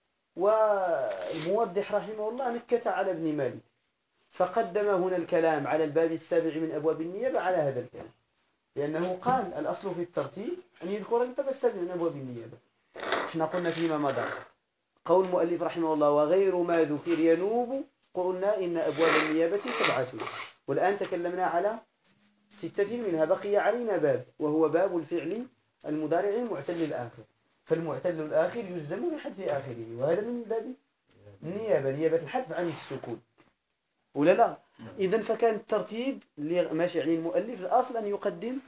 والموضح رحمه الله نكت على ابن مالك، فقدم هنا الكلام على الباب السابع من أبواب النيابة على هذا الكلام، لأنه قال الأصل في الترتيب أن يذكر الباب السابع من أبواب النيابة. احنا قلنا فيما مضى قول المؤلف رحمه الله وغير ما ذكر ينوب، قلنا إن أبواب النيابة 7، والآن تكلمنا على 6 منها، بقي علينا باب وهو باب الفعل المضارع المعتل الآخر. فالمعتل الآخر يجزم بحذف آخره، وهذا من باب النيابة، نيابة الحذف عن السكون ولا لا؟ إذن فكان الترتيب اللي ماشي يعني المؤلف الأصل أن يقدم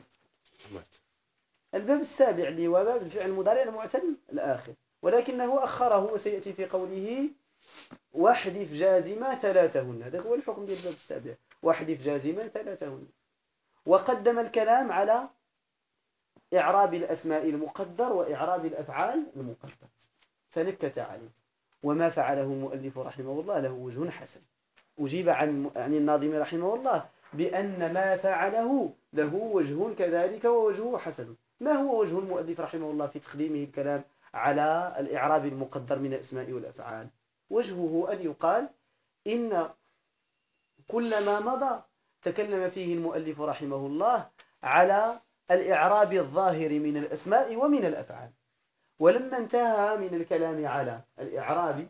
الباب السابع اللي هو باب الفعل المضارع المعتل الآخر، ولكنه أخره وسيأتي في قوله واحذف جازما ثلاثهن. هذا هو الحكم ديال الباب السابع، واحذف جازما ثلاثهن. وقدم الكلام على إعراب الأسماء المقدر وإعراب الأفعال المقدر، فنكت عليه. وما فعله المؤلف رحمه الله له وجه حسن. أجيب عن الناظم رحمه الله بأن ما فعله له وجه كذلك ووجهه حسن. ما هو وجه المؤلف رحمه الله في تقديمه الكلام على الإعراب المقدر من الأسماء والأفعال؟ وجهه أن يقال إن كل ما مضى تكلم فيه المؤلف رحمه الله على الإعراب الظاهر من الأسماء ومن الأفعال، ولما انتهى من الكلام على الإعراب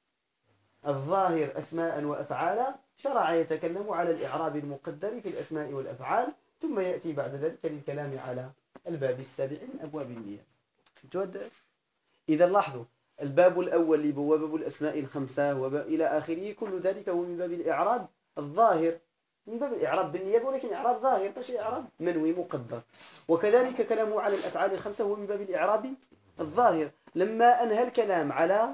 الظاهر أسماء وأفعالا شرع يتكلم على الإعراب المقدر في الأسماء والأفعال، ثم يأتي بعد ذلك للكلام على الباب السابع من أبواب النيابة. إذا لاحظوا الباب الأول اللي هو باب الأسماء الخمسة إلى آخره، كل ذلك هو من باب الإعراب الظاهر، من باب الإعراب بالنيابة، ولكن إعراب ظاهر ماشي إعراب منوي مقدر. وكذلك كلامه على الأفعال الخمسة هو من باب الإعراب الظاهر. لما أنهى الكلام على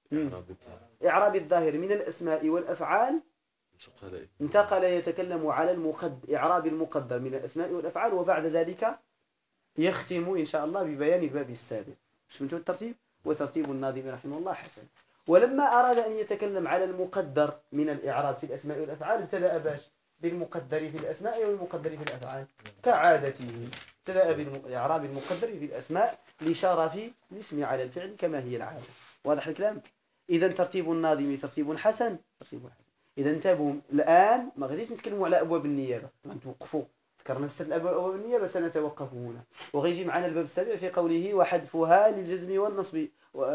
إعراب الظاهر من الأسماء والأفعال انتقل يتكلم على إعراب المقدر من الأسماء والأفعال، وبعد ذلك يختم إن شاء الله ببيان الباب السابع. شفتوا الترتيب؟ وترتيب الناظم رحمه الله حسن. ولما أراد أن يتكلم على المقدر من الإعراب في الأسماء والأفعال ابتدأ باش بالمقدر في الأسماء والمقدر في الأفعال كعادته. ابتدأ بالإعراب المقدر في الأسماء لشرف الاسم على الفعل كما هي العادة. واضح الكلام؟ إذا ترتيب الناظم ترتيب حسن، إذا انتبهوا الآن ما غاديش نتكلموا على أبواب النيابة، نتوقفوا ذكرنا 6 أبواب النيابة سنتوقف هنا، وغيجي معنا الباب السابع في قوله وحذفها للجزم والنصب،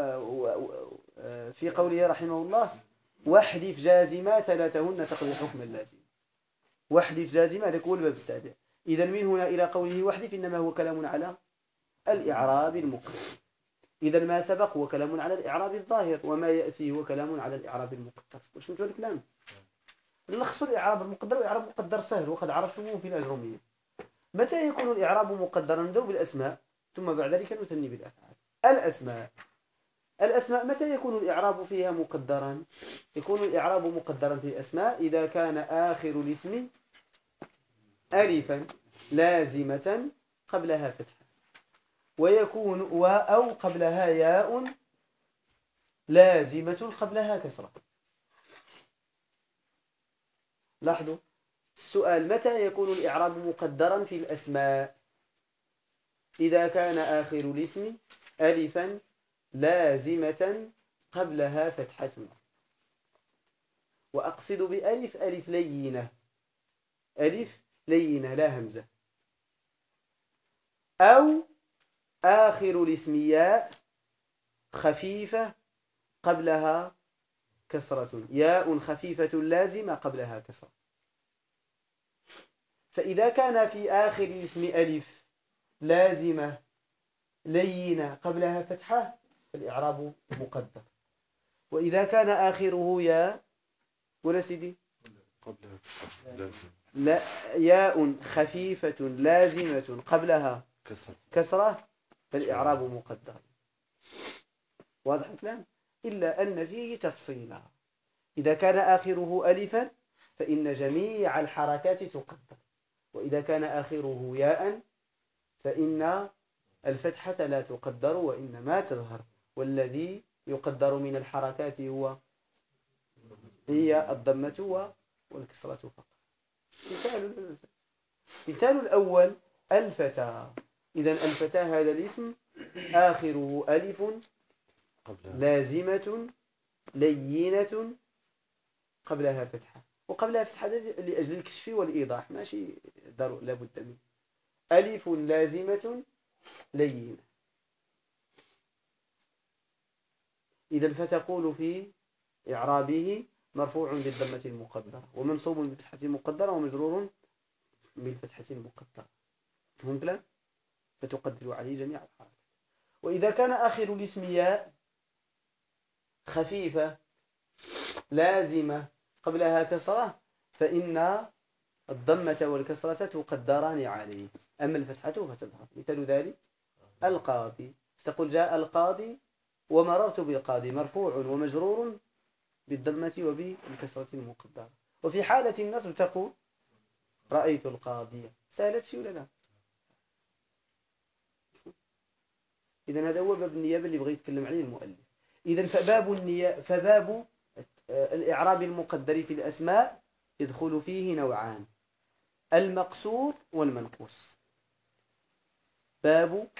في قوله رحمه الله واحذف جازما ثلاثهن تقضي حكم اللازم. واحذف جازما هذا هو الباب السابع. إذا من هنا إلى قوله واحذف إنما هو كلام على الإعراب المقدر. إذا ما سبق هو كلام على الإعراب الظاهر، وما يأتي هو كلام على الإعراب المقدر. واش فهمتوا الكلام؟ نلخصوا الإعراب المقدر. والإعراب المقدر سهل وقد عرفتموه في الأجرومية. متى يكون الإعراب مقدرا؟ نبدأ بالأسماء ثم بعد ذلك نثني بالأفعال. الأسماء الأسماء متى يكون الإعراب فيها مقدرا؟ يكون الإعراب مقدرا في الأسماء إذا كان آخر الاسم ألفا لازمة قبلها فتحة، ويكون أو قبلها ياء لازمة قبلها كسرة. لاحظوا السؤال: متى يكون الإعراب مقدرا في الأسماء؟ إذا كان آخر الاسم ألفا لازمة قبلها فتحة، وأقصد بألف ألف لينة، ألف لينة لا همزة، أو آخر الاسم ياء خفيفة قبلها كسرة، ياء خفيفة لازمة قبلها كسرة. فإذا كان في آخر الاسم ألف لازمة لينة قبلها فتحة فالإعراب مقدر. وإذا كان آخره ياء ولا سيدي قبلها كسر لازم لا ياء خفيفة لازمة قبلها كسرة فالإعراب مقدر. واضح الكلام؟ إلا أن فيه تفصيلا: إذا كان آخره ألفا فإن جميع الحركات تقدر، وإذا كان آخره ياء فإن الفتحة لا تقدر وإنما تظهر، والذي يقدر من الحركات هي الضمة والكسرة فقط. مثال الأول الفتى. إذن الفتى هذا الاسم آخره ألف لازمة لينة قبلها فتحة، وقبلها فتحة لأجل الكشف والإيضاح، ماشي لابد منه. ألف لازمة لينة. إذن فتقول في إعرابه: مرفوع بالضمة المقدرة ومنصوب بالفتحة المقدرة ومجرور بالفتحة المقدرة. فهمت لا؟ فتقدر عليه جميع الحركات. وإذا كان آخر الاسم ياء خفيفة لازمة قبلها كسرة فإن الضمة والكسرة تقدران عليه، أما الفتحة فتظهر. مثال ذلك القاضي، فتقول: جاء القاضي ومررت بالقاضي، مرفوع ومجرور بالضمة وبالكسرة المقدرة. وفي حالة النصب تقول: رأيت القاضية. سهلت شيء ولا لا؟ إذن هذا هو باب النيابة اللي بغي يتكلم عليه المؤلف. إذن فباب الإعراب المقدر في الأسماء يدخل فيه نوعان: المقصور والمنقوص. باب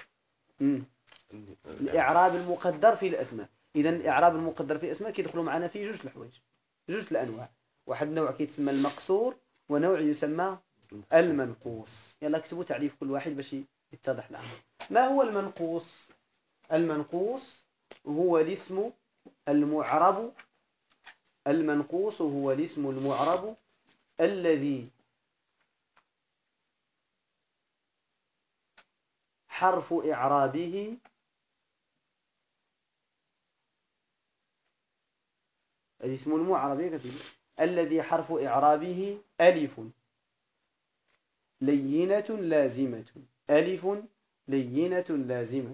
الإعراب المقدر في الأسماء. إذن الإعراب المقدر في الأسماء كيدخلوا معنا فيه جوج الحوايج، جوج الأنواع. واحد نوع كيتسمى المقصور ونوع يسمى المنقوص. يلا اكتبوا تعريف كل واحد باش يتضح الأمر. ما هو المنقوص؟ المنقوص هو الاسم المعرب، المنقوص هو الاسم المعرب الذي حرف إعرابه الاسم المعرب الذي حرف إعرابه ألف لينة لازمة، ألف لينة لازمة.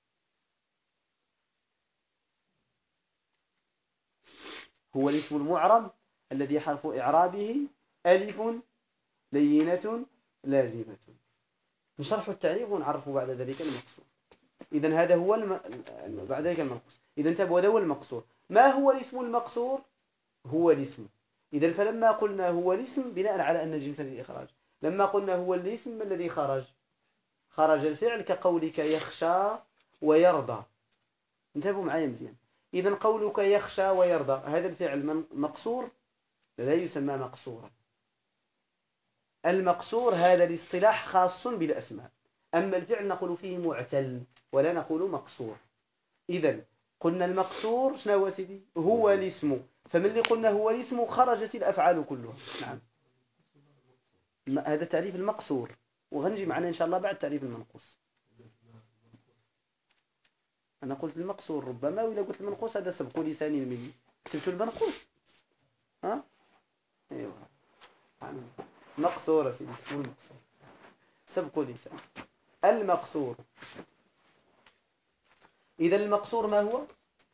هو الاسم المعرب الذي حرف إعرابه ألف لينة لازمة. نشرح التعريف ونعرف بعد ذلك المقصور. إذن هذا هو بعد ذلك المنقوص. إذن انتبهوا، هذا هو المقصور. ما هو الاسم المقصور؟ هو الاسم. إذن فلما قلنا هو الاسم بناء على أن جنسا للإخراج، لما قلنا هو الاسم ما الذي خرج؟ خرج الفعل، كقولك يخشى ويرضى. انتبهوا معي مزيان. إذن قولك يخشى ويرضى هذا الفعل مقصور لا يسمى مقصورا. المقصور هذا الاصطلاح خاص بالأسماء، أما الفعل نقول فيه معتل ولا نقول مقصور. إذن قلنا المقصور شنو هو سيدي؟ هو الاسم. فمن اللي قلنا هو الاسم خرجت الأفعال كلها. نعم، هذا تعريف المقصور، وغنجي معنا إن شاء الله بعد تعريف المنقوص. أنا قلت المقصور ربما، وإذا قلت المنقوص هذا سبق لساني الملي. كتبتوا المنقوص؟ ها؟ أيوه مقصور سيدي، اسمه المقصور، سبق لسان. المقصور. إذا المقصور ما هو؟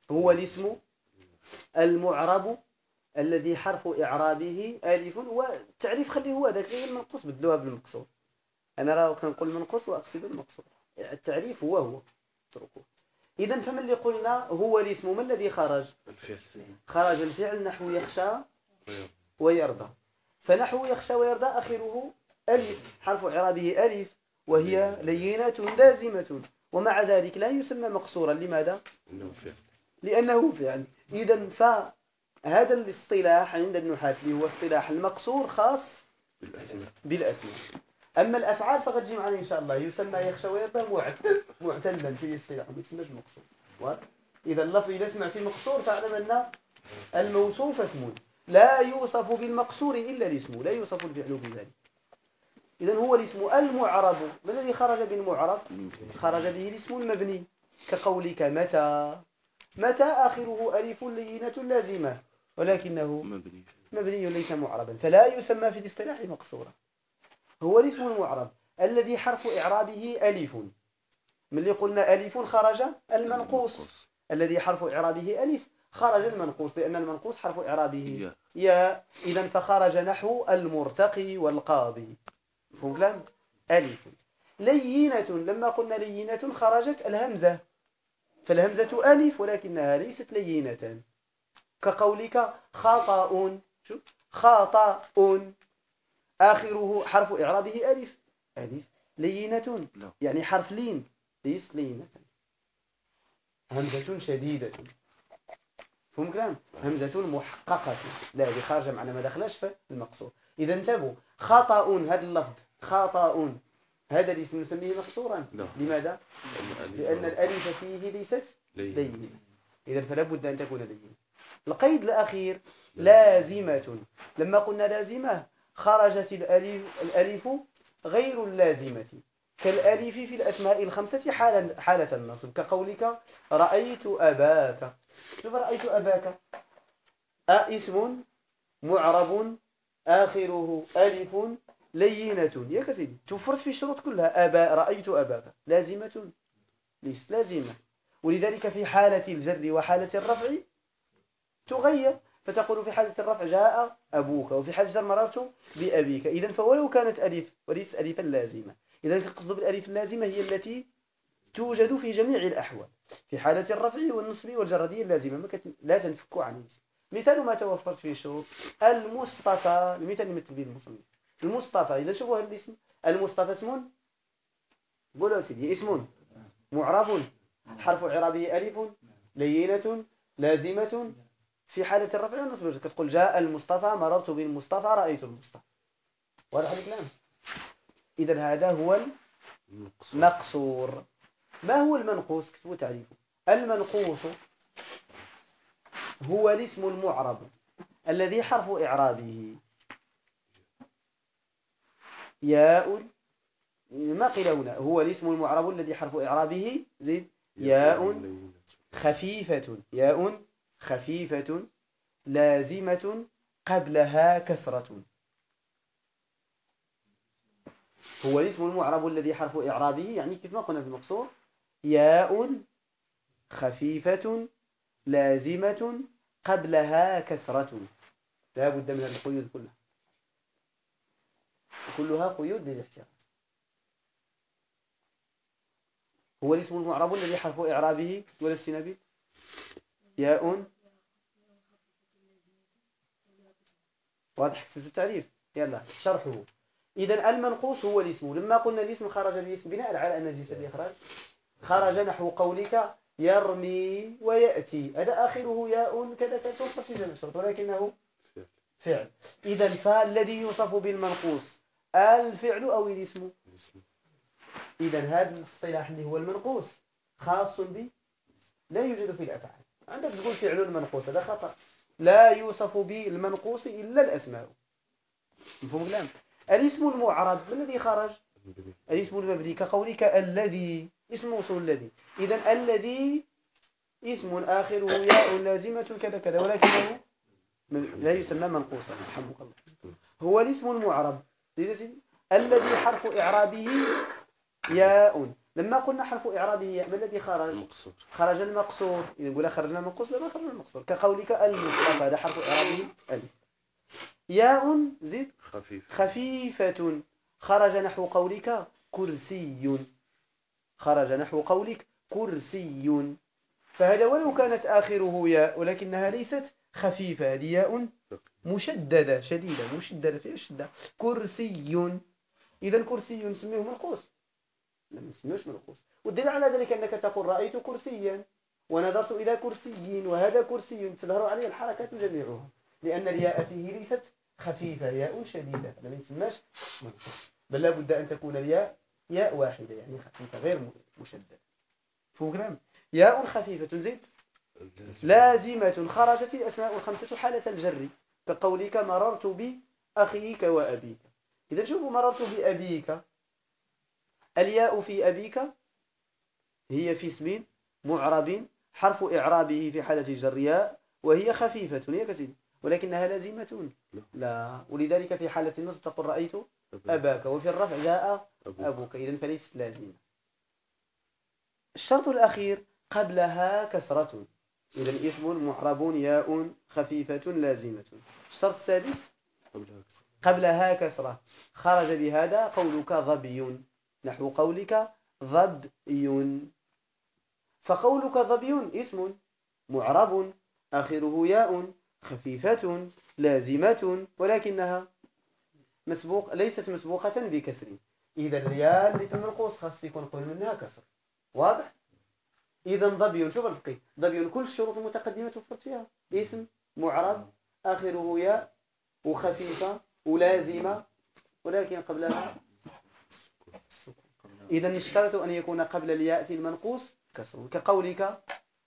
هو الاسم المعرب الذي حرف إعرابه ألف. والتعريف خليه هو ذاك غير المنقوص بدلوها بالمقصور. أنا راه كنقول منقوص وأقصد المقصور. التعريف هو اتركوه. إذا فمن اللي قلنا هو الاسم ما الذي خرج؟ الفعل. خرج الفعل نحو يخشى ويرضى. فنحو يخشى ويرضى آخره ألف، حرف إعرابه ألف، وهي لينة لازمة، ومع ذلك لا يسمى مقصورا. لماذا؟ إنه فعل. لأنه فعل. إذن فهذا الاصطلاح عند النحاة اللي هو اصطلاح المقصور خاص بالأسماء. أما الأفعال فقد تجي معنا إن شاء الله يسمى يخشى ويرضى معتلا في الاصطلاح ما يسمىش مقصور. إذا اللفظ إذا سمعت مقصور فاعلم أن الموصوف اسم لا يوصف بالمقصور إلا الاسم، لا يوصف الفعل بذلك. إذا هو الاسم المعرب. ما الذي خرج بالمعرب؟ خرج به الاسم المبني كقولك متى. متى آخره ألف لينة لازمة، ولكنه مبني ليس معربا، فلا يسمى في الاصطلاح مقصورا. هو الاسم المعرب الذي حرف إعرابه ألف. من اللي قلنا ألف خرج المنقوص، الذي حرف إعرابه ألف خرج المنقوص، لأن المنقوص حرف إعرابه يا. إذن فخرج نحو المرتقي والقاضي. مفهوم كلام؟ ألف. لينة، لما قلنا لينة خرجت الهمزة، فالهمزة ألف ولكنها ليست لينة، كقولك خطأ. شوف خطأ آخره حرف إعرابه ألف. ألف لينة يعني حرف لين، ليست لينة. همزة شديدة. فهم كلام؟ همزة محققة، لا هذه خارجة معنا ما دخلش في المقصور. إذا انتبهوا، خطأ هذا اللفظ خطأ هذا الاسم نسميه مقصورا. لماذا؟ لأن الألف فيه ليست لينة. إذا فلا بد أن تكون لينة. القيد الأخير لازمة. لما قلنا لازمة خرجت الألف غير اللازمة، كالألف في الأسماء الخمسة حالة النصب، كقولك رأيت أباك. شوف رأيت أباك اسم معرب آخره ألف لينة. يا كسيدي توفرت في الشروط كلها. رأيت أباك لازمة ليست لازمة، ولذلك في حالة الجر وحالة الرفع تغير، فتقول في حالة الرفع جاء أبوك، وفي حالة الجر مررت بأبيك. إذن فولو كانت ألف وليست ألفا لازمة. إذن القصد بالألف اللازمة هي التي توجد في جميع الأحوال، في حالة الرفع والنصب والجر دي اللازمة لا تنفك عن الاسم. مثال ما توفرت فيه الشروط المصطفى، المثال مثل به المصنف المصطفى. إذا شوفوا هذا الاسم المصطفى اسم، قولوا سيدي اسم معرب حرف إعرابه ألف لينة لازمة، في حالة الرفع والنصب كتقول جاء المصطفى، مررت بالمصطفى، رأيت المصطفى. واضح الكلام؟ إذا هذا هو المقصور. ما هو المنقوص؟ كتبوا تعريفه. المنقوص هو الاسم المعرب الذي حرف إعرابه ياء. ما قيل هنا؟ هو الاسم المعرب الذي حرف إعرابه زيد ياء خفيفة، ياء خفيفة لازمة قبلها كسرة. هو الاسم المعرب الذي حرف إعرابه يعني كيف ما قلنا في المقصور ياء خفيفة لازمة قبلها كسرة. لا بد من القيود كلها قيود للاحتراز. هو الاسم المعرب الذي حرف إعرابه ولا السنابي ياء. واضح في التعريف؟ يلا شرحه. إذا المنقوص هو الاسم. لما قلنا الاسم خرج الاسم بناء على أن الجنس الإخراج خرج نحو قولك يرمي ويأتي، هذا آخره ياء كذا توفر في جمع الشرط ولكنه فعل. إذا فالذي يوصف بالمنقوص الفعل أو الاسم؟ إذا هذا الاصطلاح اللي هو المنقوص خاص به، لا يوجد في الأفعال. عندك تقول فعل المنقوص هذا خطأ، لا يوصف بالمنقوص إلا الأسماء. مفهوم الكلام؟ الاسم المعرب ما الذي خرج؟ الاسم المبني كقولك الذي، اسم موصول الذي. إذا الذي اسم آخره ياء لازمة كذا كذا ولكنه لا يسمى منقوصا. رحمك الله. هو الاسم المعرب الذي حرف إعرابه ياء لما قلنا حرف إعرابه ياء ما الذي خرج؟ المقصود. خرج المقصور. إذا نقول خرجنا المنقوص لا خرج المقصور، كقولك المصطفى هذا حرف إعرابه ألف. ياء زد خفيفة خرج نحو قولك كرسي، خرج نحو قولك كرسي، فهذا ولو كانت آخره ياء ولكنها ليست خفيفة، هذه ياء مشددة شديدة مشددة فيها الشدة. كرسي، إذا كرسي نسميه منقوص؟ لا نسميهش منقوص. والدليل على ذلك أنك تقول رأيت كرسيا ونظرت إلى كرسي وهذا كرسي، تظهر عليه الحركات جميعها، لأن الياء فيه ليست خفيفة، ياء شديدة، هذا ما يسمىش منقوص، بل لا بد أن تكون الياء ياء واحدة يعني خفيفة غير مشددة. فهو كلام ياء خفيفة زيد لازمة خرجت الأسماء الخمسة حالة الجر، كقولك مررت بأخيك وأبيك. إذا شوفوا مررت بأبيك، الياء في أبيك هي في اسم معرب حرف إعرابه في حالة الجر ياء وهي خفيفة هي كسيدي، ولكنها لازمة لا، ولذلك في حالة النصب تقول رأيت أباك، وفي الرفع جاء أبوك، إذن فليست لازمة. الشرط الأخير قبلها كسرة، إذن اسم معرب ياء خفيفة لازمة. الشرط السادس قبلها كسرة، خرج بهذا قولك ظبي نحو قولك ظبي، فقولك ظبي اسم معرب آخره ياء خفيفة لازمة ولكنها ليست مسبوقة بكسر، إذا الياء اللي في المنقوص خاص يكون قبل منها كسر، واضح؟ إذا ظبي، شوف الفقه، ظبي كل الشروط المتقدمة توفرت فيها، اسم معرب آخره ياء وخفيفة ولازمة ولكن قبلها السكون. إذا يشترط أن يكون قبل الياء في المنقوص كسر، كقولك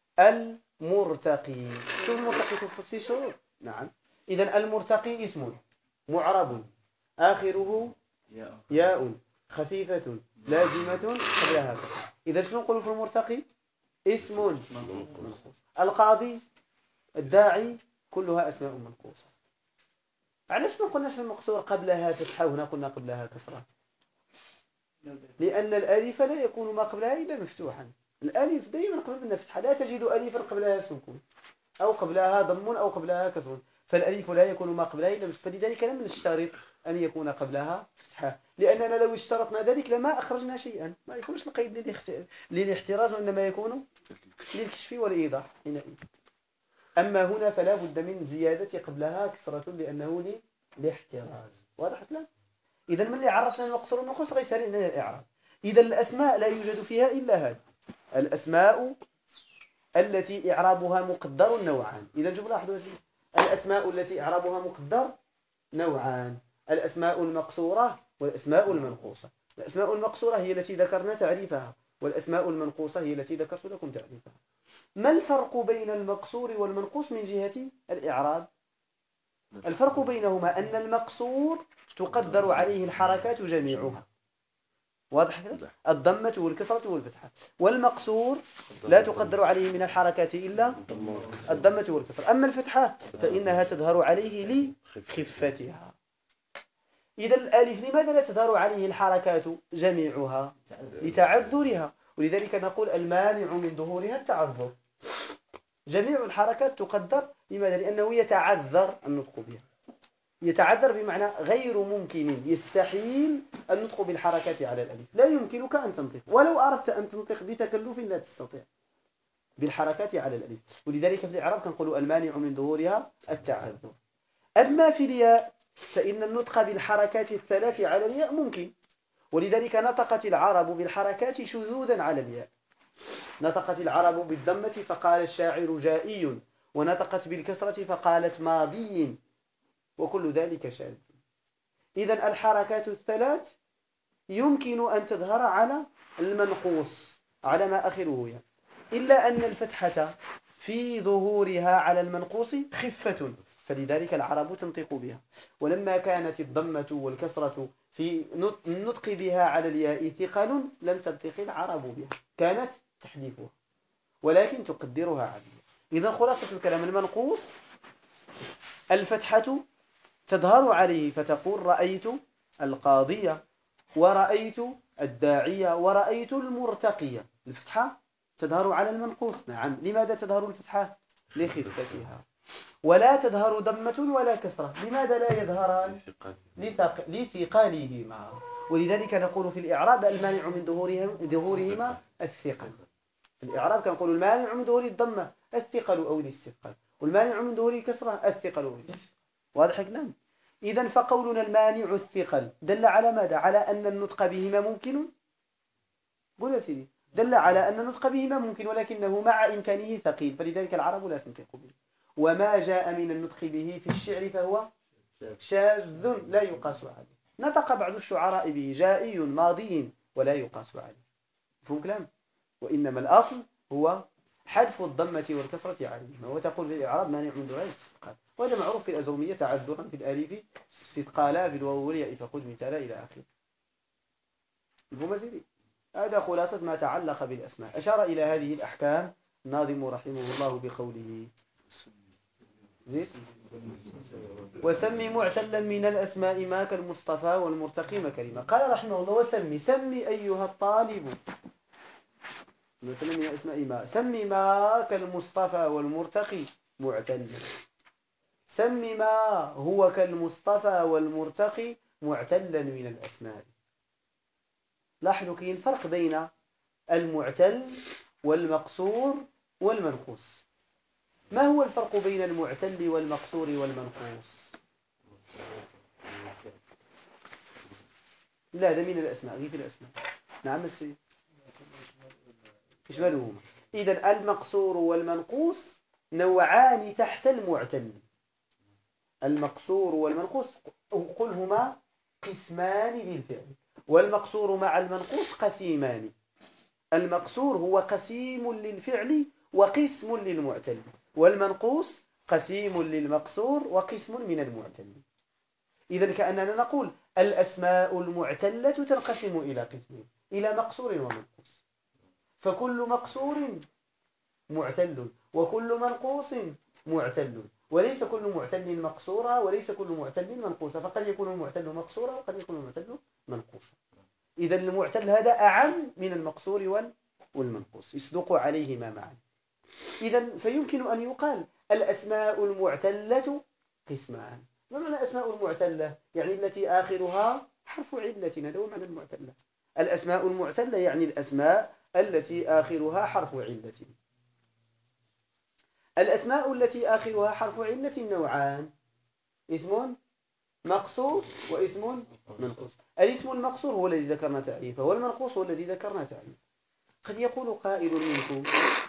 المرتقي، شوف المرتقي توفرت فيه شروط، نعم. إذا المرتقي اسم معرب آخره ياء خفيفة لازمة قبلها كسر. إذا شنو نقول في المرتقي؟ اسم منقوص. القاضي الداعي كلها أسماء منقوصة. علاش ما قلناش في المقصور قبلها فتحة وهنا قلنا قبلها كسرة؟ لأن الألف لا يكون ما قبلها إلا مفتوحا، الألف دائما قبل منها فتحة، لا تجد ألفا قبلها سكون أو قبلها ضم أو قبلها كسر، فالألف لا يكون ما قبلها إلا مفتوحا، فلذلك لم نشترط أن يكون قبلها فتحة، لأننا لو اشترطنا ذلك لما أخرجنا شيئا، ما يكونش القيد للاحتراز وإنما يكون للكشف والإيضاح حينئذ. أما هنا فلا بد من زيادة قبلها كسرة لأنه للاحتراز، واضح كلام؟ إذا من اللي عرفنا المقصور والمنقوص غيسهل لنا الإعراب. إذا الأسماء لا يوجد فيها إلا هذا، الأسماء التي إعرابها مقدر نوعان. إذا جملة واحدة، الأسماء التي إعرابها مقدر نوعان، الأسماء المقصورة والأسماء المنقوصة. الأسماء المقصورة هي التي ذكرنا تعريفها، والأسماء المنقوصة هي التي ذكرت لكم تعريفها. ما الفرق بين المقصور والمنقوص من جهة الإعراب؟ الفرق بينهما أن المقصور تقدر عليه الحركات جميعها، واضح كده؟ الضمة والكسرة والفتحة، والمقصور لا تقدر عليه من الحركات إلا الضمة والكسرة، أما الفتحة فإنها تظهر عليه لخفتها. إذا الألف لماذا لا تظهر عليه الحركات جميعها؟ لتعذرها، ولذلك نقول المانع من ظهورها التعذر. جميع الحركات تقدر، لماذا؟ لأنه يتعذر النطق بها، يتعذر بمعنى غير ممكن، يستحيل النطق بالحركات على الألف، لا يمكنك أن تنطق، ولو أردت أن تنطق بتكلف لا تستطيع بالحركات على الألف، ولذلك في الإعراب كنقول المانع من ظهورها التعذر. أما في الياء فإن النطق بالحركات الثلاث على الياء ممكن، ولذلك نطقت العرب بالحركات شذوذا على الياء، نطقت العرب بالضمة فقال الشاعر جائي، ونطقت بالكسرة فقالت ماضي، وكل ذلك شاذ. إذن الحركات الثلاث يمكن أن تظهر على المنقوص على ما آخره ياء، إلا أن الفتحة في ظهورها على المنقوص خفة، فلذلك العرب تنطق بها. ولما كانت الضمة والكسرة في النطق بها على الياء ثقل لم تنطق العرب بها، كانت تحذفها ولكن تقدرها عليها. إذن خلاصة الكلام، المنقوص الفتحة تظهر عليه فتقول رأيت القاضية ورأيت الداعية ورأيت المرتقية. الفتحة تظهر على المنقوص. نعم. لماذا تظهر الفتحة؟ لخفتها. ولا تظهر ضمة ولا كسرة. لماذا لا يظهران؟ لثقلهما. ولذلك نقول في الإعراب المانع من ظهورهما الثقل. في الإعراب كنقول المانع من ظهور الضمة الثقل أو الاستثقال، والمانع من ظهور الكسرة الثقل أو الاستثقال. واضح الكلام؟ إذن فقولنا المانع الثقل دل على ماذا؟ على أن النطق بهما ممكن. قول يا سيدي. دل على أن النطق بهما ممكن، ولكنه مع إمكانه ثقيل، فلذلك العرب لا تنطق به. وما جاء من النطق به في الشعر فهو شاذ لا يقاس عليه. نطق بعض الشعراء به جائي ماضي ولا يقاس عليه. مفهوم كلام؟ وإنما الأصل هو حذف الضمة والكسرة عليهما. وتقول في الإعراب مانع من ظهور الاستثقال، وهذا معروف في الأزومية تعذرا في الألف استثقالا في الواو والياء فخذ مثالا إلى آخره. مفهوم سيدي؟ هذا خلاصة ما تعلق بالأسماء. أشار إلى هذه الأحكام الناظم رحمه الله بقوله وسمي معتلا من الأسماء ما كالمصطفى والمرتقي كلمة. قال رحمه الله سمي أيها الطالب مثلا من الأسماء ما. سمي ما كالمصطفى والمرتقي معتلا. سمي ما هو كالمصطفى والمرتقي معتلا من الأسماء. لاحظوا كاين فرق بين المعتل والمقصور والمنقوص. ما هو الفرق بين المعتل والمقصور والمنقوص؟ لا ده من الأسماء، غير الأسماء. نعم السيد. إشمالهما. إذن المقصور والمنقوص نوعان تحت المعتل. المقصور والمنقوص قل هما قسمان للفعل، والمقصور مع المنقوص قسيمان. المقصور هو قسيم للفعل وقسم للمعتل، والمنقوص قسيم للمقصور وقسم من المعتل. إذن كأننا نقول الأسماء المعتلة تنقسم إلى قسمين، إلى مقصور ومنقوص. فكل مقصور معتل وكل منقوص معتل، وليس كل معتل مقصورا وليس كل معتل منقوصا، فقد يكون المعتل مقصورا وقد يكون المعتل منقوصا. إذا المعتل هذا أعم من المقصور والمنقوص، يصدق عليهما معا. إذا فيمكن أن يقال الأسماء المعتلة قسمان. ما معنى أسماء المعتلة؟ يعني التي آخرها حرف علة، هذا هو معنى المعتلة. الأسماء المعتلة يعني الأسماء التي آخرها حرف علة. الأسماء التي آخرها حرف علة نوعان: اسم مقصور واسم منقوص. الاسم المقصور هو الذي ذكرنا تعريفه، والمنقوص هو الذي ذكرنا تعريفه. قد يقول قائل منكم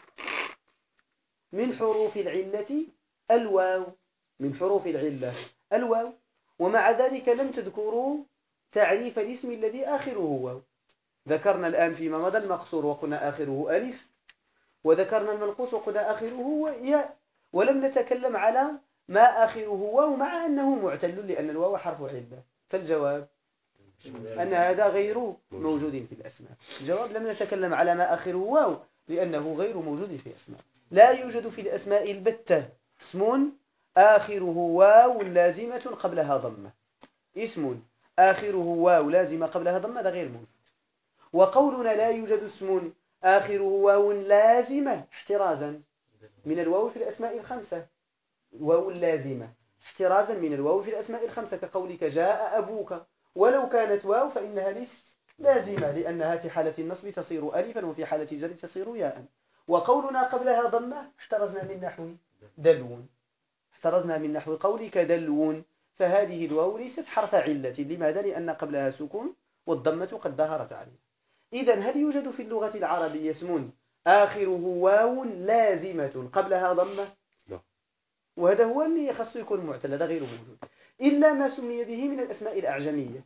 من حروف العلة الواو، من حروف العلة الواو، ومع ذلك لم تذكروا تعريف الاسم الذي آخره واو. ذكرنا الآن فيما مضى المقصور وقلنا آخره ألف، وذكرنا المنقوص وقلنا آخره ياء، ولم نتكلم على ما آخره واو مع أنه معتل لأن الواو حرف علة. فالجواب أن هذا غير موجود في الأسماء. الجواب لم نتكلم على ما آخره واو لأنه غير موجود في الأسماء. لا يوجد في الأسماء البتة اسم آخره واو لازمة قبلها ضمة. اسم آخره واو لازمة قبلها ضمة هذا غير موجود. وقولنا لا يوجد اسم آخره واو لازمة احترازا من الواو في الأسماء الخمسة، واو لازمة احترازا من الواو في الأسماء الخمسة، كقولك جاء أبوك، ولو كانت واو فإنها ليست لازمة لأنها في حالة النصب تصير ألفا وفي حالة الجر تصير ياء. وقولنا قبلها ضمة احترزنا من نحو دلون، احترزنا من نحو قولك دلون، فهذه الواو ليست حرف علة. لماذا؟ لأن قبلها سكون والضمة قد ظهرت عليه. إذن هل يوجد في اللغة العربية اسم آخره واو لازمة قبلها ضمة؟ لا. وهذا هو اللي يخص يكون معتل، هذا غير موجود إلا ما سمي به من الأسماء الأعجمية.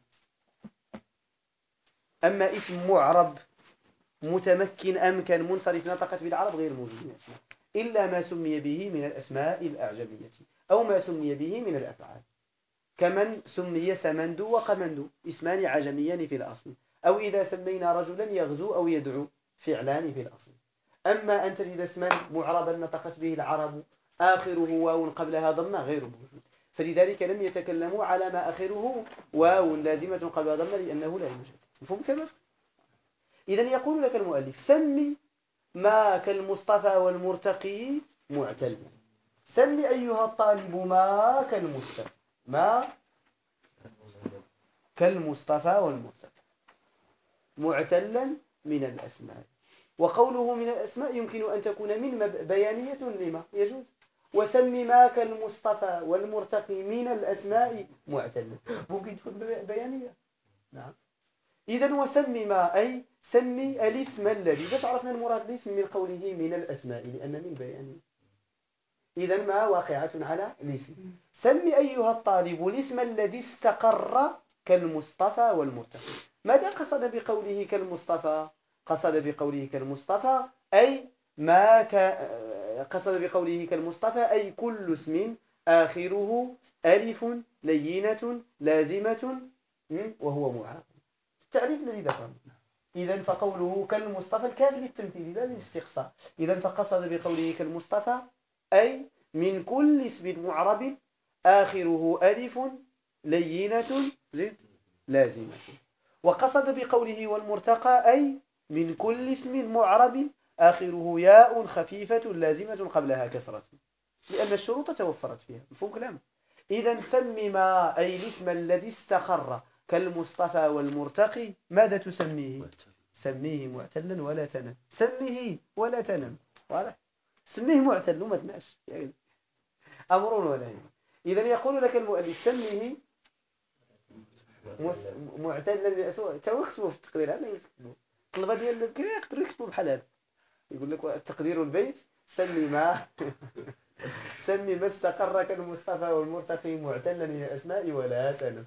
أما اسم معرب متمكن أمكن منصرف نطقت بالعرب غير موجود من الأسماء إلا ما سمي به من الأسماء الأعجمية أو ما سمي به من الأفعال، كمن سمي سمندو وقمندو اسمان عجميان في الأصل، أو إذا سمينا رجلا يغزو أو يدعو فعلان في الأصل. أما أن تجد اسما معربا نطقت به العرب آخره واو قبلها ضمة غير موجود، فلذلك لم يتكلموا على ما آخره واو لازمة قبلها ضمة لأنه لا يوجد. مفهوم كما؟ إذا يقول لك المؤلف سمي ما كالمصطفى والمرتقي معتل. سمي أيها الطالب ما كالمصطفى، ما كالمصطفى والمرتقي معتلا من الأسماء. وقوله من الأسماء يمكن أن تكون من بيانية لما يجوز. وسمي ما كالمصطفى والمرتقي من الأسماء معتلا، ممكن تكون بيانية. نعم. إذن وسمي ما أي سمي الاسم الذي، باش عرفنا المراد الاسم من قوله من الأسماء لأن من بيانية. إذن ما واقعة على الاسم. سمي أيها الطالب الاسم الذي استقر كالمصطفى والمرتقي. ماذا قصد بقوله كالمصطفى؟ قصد بقوله كالمصطفى أي ما قصد بقوله كالمصطفى أي كل اسم آخره ألف لينة لازمة وهو معرب. التعريف الذي ذكرنا. إذن فقوله كالمصطفى الكافي للتمثيل لا للاستقصاء. إذن فقصد بقوله كالمصطفى أي من كل اسم معرب آخره ألف لينة لازمة. وقصد بقوله والمرتقى أي من كل اسم معرب آخره ياء خفيفة لازمة قبلها كسرة، لأن الشروط توفرت فيها. مفهوم كلام؟ إذن سمي ما أي الاسم الذي استقر كالمصطفى والمرتقي ماذا تسميه؟ سميه معتلا ولا تنم. سميه ولا تنم. واضح؟ سميه معتل وما تناش، أمر ونهي. إذن يقول لك المؤلف سميه معتلا للأسماء. تو اكتبوا في التقرير، هذا يكتبوا الطلبة ديال الكرا يقدروا يكتبوا بحال هذا. يقول لك التقدير البيت سمي ما سمي ما استقر كالمصطفى والمرتقي معتلا من الأسماء ولا تنم.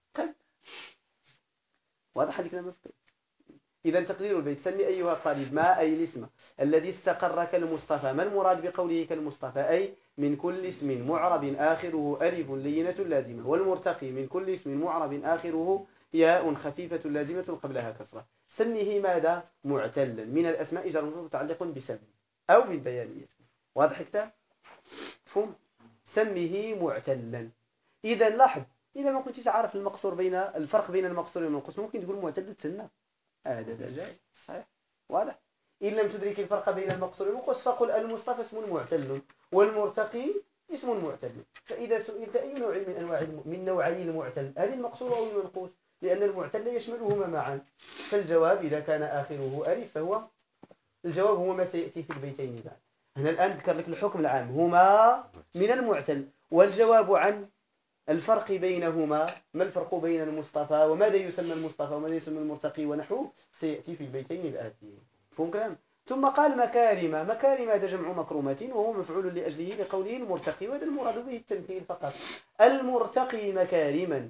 واضح هذه كلمة في. إذا تقدير البيت سمي أيها الطالب ما أي الاسم الذي استقر كالمصطفى. ما المراد بقوله كالمصطفى؟ أي من كل اسم معرب آخره ألف لينة لازمة، والمرتقي من كل اسم معرب آخره ياء خفيفة لازمة قبلها كسرة. سميه ماذا؟ معتلا من الأسماء جر متعلق بسمي أو بالبيانية. واضح كتاب؟ فهم؟ سميه معتلا. إذا لاحظ، إذا ما كنتش عارف المقصور بين الفرق بين المقصور والمنقوص ممكن تقول معتل التنة، هذا جائز صحيح. واضح؟ إن لم تدرك الفرق بين المقصور والمنقوص فقل المصطفى اسم معتل والمرتقي اسم معتل. فإذا سئلت أي نوع من أنواع من نوعي المعتل، هل المقصور أو المنقوص؟ لأن المعتل يشملهما معا. فالجواب إذا كان آخره ألف فهو الجواب هو ما سيأتي في البيتين بعد. هنا الآن ذكر لك الحكم العام هما من المعتل، والجواب عن الفرق بينهما، ما الفرق بين المصطفى وماذا يسمى المصطفى وماذا يسمى المرتقي ونحوه سيأتي في البيتين الآتيين. فهم كلام؟ ثم قال مكارم. مكارم هذا جمع مكرمة وهو مفعول لأجله لقوله المرتقي، وهذا المراد به التمثيل فقط. المرتقي مكارما،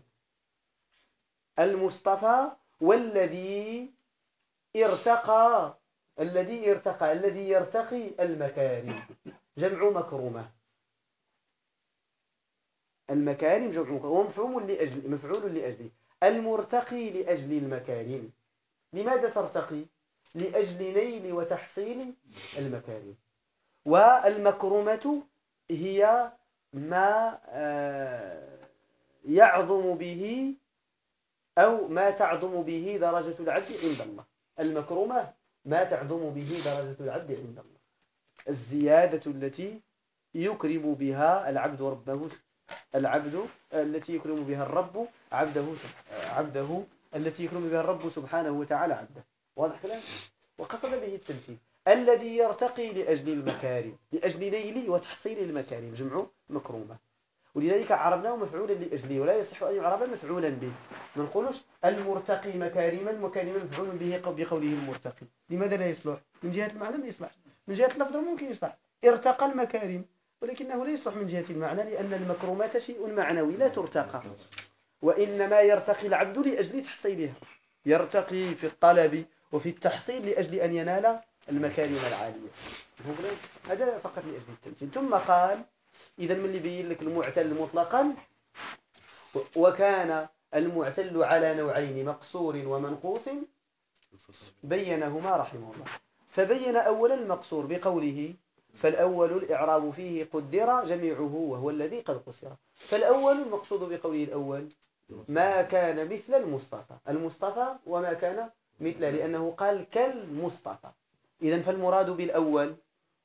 المصطفى والذي ارتقى، الذي يرتقي المكارم جمع مكرمة. المكارم جمع مكرمة ومفعول لأجله. المرتقي لأجل المكارم. لماذا ترتقي؟ لأجل نيل وتحصيل المكارم. والمكرمة هي ما يعظم به أو ما تعظم به درجة العبد عند الله. المكرمة ما تعظم به درجة العبد عند الله، الزيادة التي يكرم بها العبد ربه، التي يكرم بها الرب عبده التي يكرم بها الرب سبحانه وتعالى عبده. واضح كلام؟ وقصد به التمثيل. الذي يرتقي لأجل المكارم، لأجل نيل وتحصيل المكارم جمع مكرومة. ولذلك عربناه مفعولا لأجله، ولا يصح أن يعرب مفعولا به. ما نقولوش المرتقي مكارما مفعول به بقوله المرتقي. لماذا لا يصلح؟ من جهة المعنى ما يصلح، من جهة اللفظ ممكن يصلح. ارتقى المكارم، ولكنه لا يصلح من جهة المعنى، لأن المكرمات شيء معنوي لا ترتقى، وإنما يرتقي العبد لأجل تحصيلها. يرتقي في الطلب وفي التحصيل لأجل أن ينال المكارم العالية. هذا فقط لأجل التمثيل. ثم قال إذا من اللي بين لك المعتل مطلقا، وكان المعتل على نوعين مقصور ومنقوص بينهما رحمه الله. فبين أولا المقصور بقوله فالأول الإعراب فيه قدر جميعه وهو الذي قد قصر. فالأول المقصود بقوله الأول ما كان مثل المصطفى وما كان مثل لأنه قال كالمصطفى. إذن فالمراد بالأول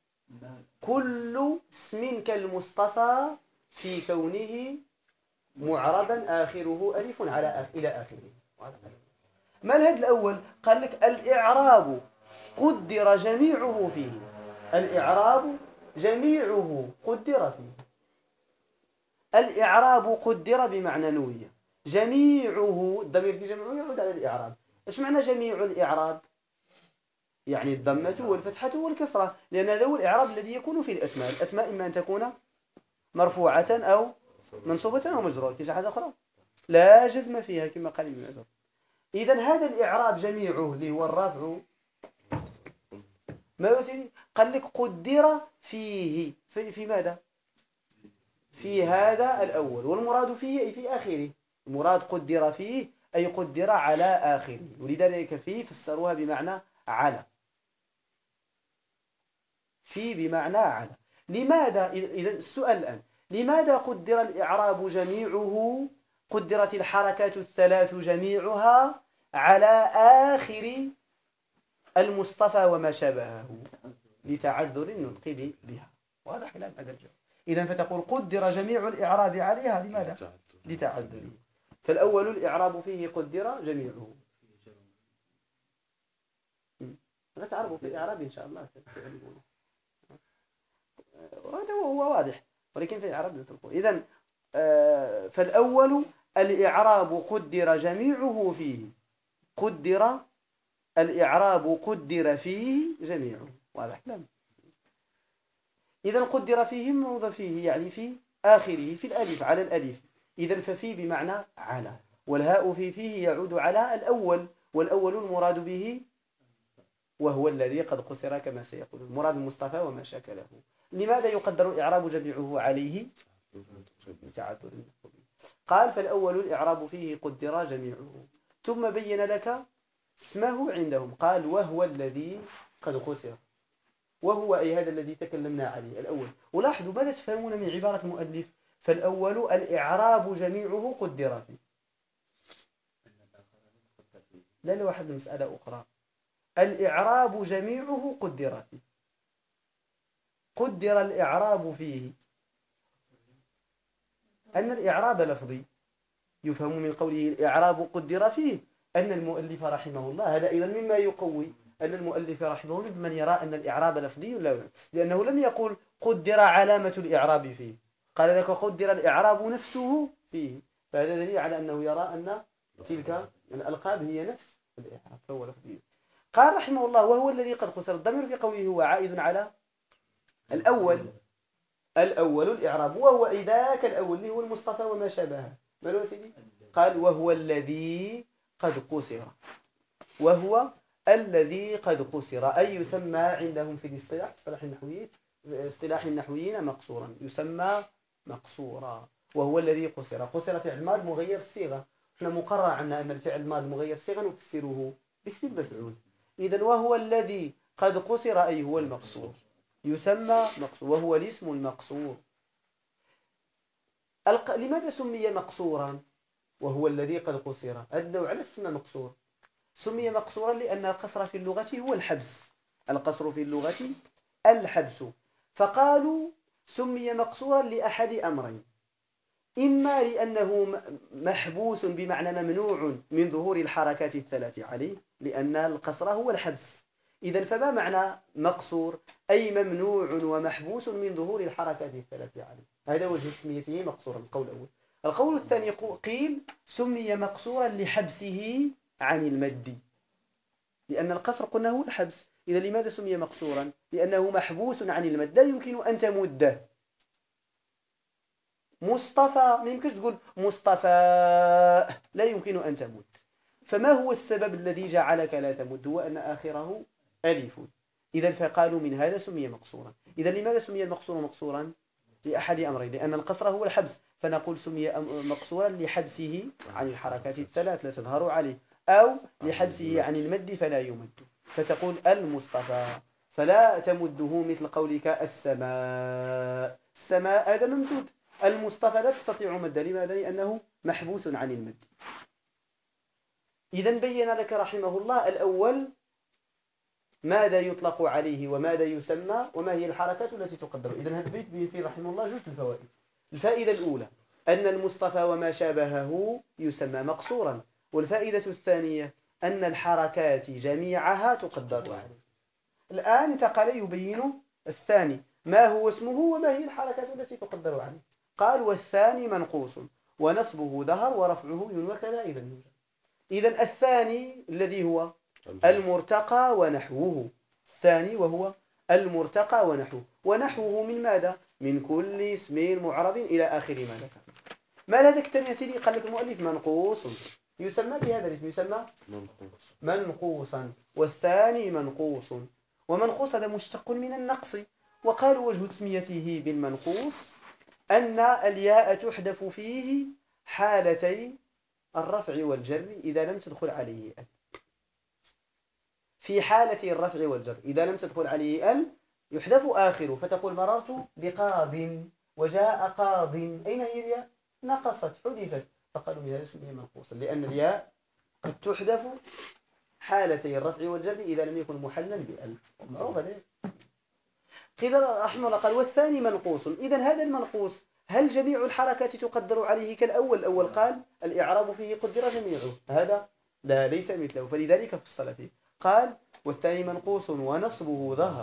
كل اسم كالمصطفى في كونه معربا آخره ألف إلى آخره. ما الهد الأول؟ قال لك الإعراب قدر جميعه فيه. الإعراب جميعه قدر فيه. الإعراب قدر بمعنى نوية. جميعه الضمير في جميعه يعود على الإعراب. إيش معنى جميع الإعراب؟ يعني الضمة والفتحة والكسرة، لأن هذا هو الإعراب الذي يكون في الأسماء. الأسماء إما أن تكون مرفوعة أو منصوبة أو مجرورة. كيش حاجة أخرى لا جزم فيها كما قال ابن عزر. إذن هذا الإعراب جميعه اللي هو الرفع ما يسمي قال لك قدر فيه في ماذا؟ في هذا الأول، والمراد فيه أي في آخره. المراد قدر فيه أي قدر على آخره، ولذلك فيه فسروها بمعنى على. في بمعنى على. لماذا إذن السؤال الآن لماذا قدر الإعراب جميعه؟ قدرت الحركات الثلاث جميعها على آخر المصطفى وما شابهه لتعذر النطق بها. واضح كلام هذا الجواب. إذن فتقول قدر جميع الإعراب عليها لماذا؟ لتعذر. فالأول الإعراب فيه قدر جميعه. لا تعرفوا في الإعراب إن شاء الله وهذا هو واضح، ولكن في الإعراب نتركه. إذن فالأول الإعراب قدر جميعه فيه. قدر الإعراب قدر فيه جميعه. واضح كلام. إذن قدر فيه موضع فيه يعني في آخره في الألف على الألف. إذن ففي بمعنى على، والهاء فيه يعود على الأول، والأول المراد به وهو الذي قد قصر كما سيقول المراد المصطفى وما شكله. لماذا يقدر الإعراب جميعه عليه؟ لتعذر. قال فالأول الإعراب فيه قدر جميعه، ثم بين لك اسمه عندهم. قال وهو الذي قد قصر. وهو أي هذا الذي تكلمنا عليه الأول. ولاحظوا ماذا تفهمون من عبارة المؤلف فالأول الإعراب جميعه قدر فيه. لا واحد مسألة أخرى. الإعراب جميعه قدر فيه. قدر الإعراب فيه أن الإعراب لفظي. يفهم من قوله الإعراب قدر فيه أن المؤلف رحمه الله هذا أيضا مما يقوي أن المؤلف رحمه الله من يرى أن الإعراب لفظي لا، لأنه لم يقل قدر علامة الإعراب فيه، قال لك قدر الإعراب نفسه فيه. فهذا دليل على أنه يرى أن تلك الألقاب هي نفس الإعراب فهو لفظي. قال رحمه الله وهو الذي قد قصر. الضمير في قوله هو عائد على الأول. الأول الإعراب وهو ذاك الأول اللي هو المصطفى وما شابهه. ما له سيدي؟ قال وهو الذي قد قصر. وهو الذي قد قصر أي يسمى عندهم في الاصطلاح اصطلاح النحويين مقصورا، يسمى مقصورا. وهو الذي قصر. قصر فعل ماض مغير الصيغة. احنا مقرر عنا أن الفعل الماض مغير الصيغة نفسره باسم المفعول. إذن وهو الذي قد قصر أي هو المقصور يسمى مقصور، وهو الاسم المقصور. لماذا سمي مقصورا وهو الذي قد قصر؟ النوع على اسم مقصور. سمي مقصورا لأن القصر في اللغة هو الحبس. القصر في اللغة الحبس. فقالوا سمي مقصورا لأحد أمرين: إما لأنه محبوس بمعنى ممنوع من ظهور الحركات الثلاث عليه، لأن القصر هو الحبس. إذن فما معنى مقصور؟ أي ممنوع ومحبوس من ظهور الحركات الثلاث عليه. هذا وجه تسميته مقصورا. القول الأول. القول الثاني قيل سمي مقصورا لحبسه عن المد، لأن القصر قلنا هو الحبس. إذا لماذا سمي مقصورا؟ لأنه محبوس عن المد، لا يمكن أن تمده. مصطفى ما يمكنش تقول مصطفى، لا يمكن أن تمد. فما هو السبب الذي جعلك لا تمد؟ هو أن آخره ألف. إذا فقالوا من هذا سمي مقصورا. إذا لماذا سمي المقصور مقصورا؟ لأحد أمرين: لأن القصر هو الحبس، فنقول سمي مقصورا لحبسه عن الحركات الثلاث لا تظهر عليه، أو لحبسه عن المد فلا يمد، فتقول المصطفى فلا تمده مثل قولك السماء. السماء هذا ممدود. المصطفى لا تستطيع مده. لماذا؟ لأنه محبوس عن المد. إذن بين لك رحمه الله الأول ماذا يطلق عليه وماذا يسمى وما هي الحركات التي تقدر. إذن هذا البيت بين فيه رحمه الله جوج الفوائد. الفائدة الأولى أن المصطفى وما شابهه يسمى مقصورا، والفائدة الثانية أن الحركات جميعها تقدر عليه. الآن انتقل يبين الثاني ما هو اسمه وما هي الحركات التي تقدر عليه. قال والثاني منقوص ونصبه ظهر ورفعه ينوى كذا. إذن الثاني الذي هو المرتقى ونحوه، الثاني وهو المرتقى ونحوه من ماذا؟ من كل اسم معرب إلى آخر ما ذكر. ما هذاك الثاني يا سيدي؟ قال لك المؤلف منقوص يسمى بهذا الاسم، يسمى منقوصا، والثاني منقوص. ومنقوص هذا مشتق من النقص. وقالوا وجه تسميته بالمنقوص أن الياء تحذف فيه حالتي الرفع والجر إذا لم تدخل عليه ال. في حالة الرفع والجر إذا لم تدخل عليه ال يحذف آخره، فتقول مررت بقاض وجاء قاض، أين هي الياء؟ نقصت، حذفت، فقالوا بهذا سمي منقوصا لأن الياء قد تحذف حالتي الرفع والجر إذا لم يكن محلا بال. معروف هذا. قيل رحمه الله قال والثاني منقوص. إذن هذا المنقوص هل جميع الحركات تقدر عليه كالأول؟ الأول قال الإعراب فيه قدر جميعه، هذا لا ليس مثله، فلذلك فصل فيه. قال والثاني منقوص ونصبه ظهر،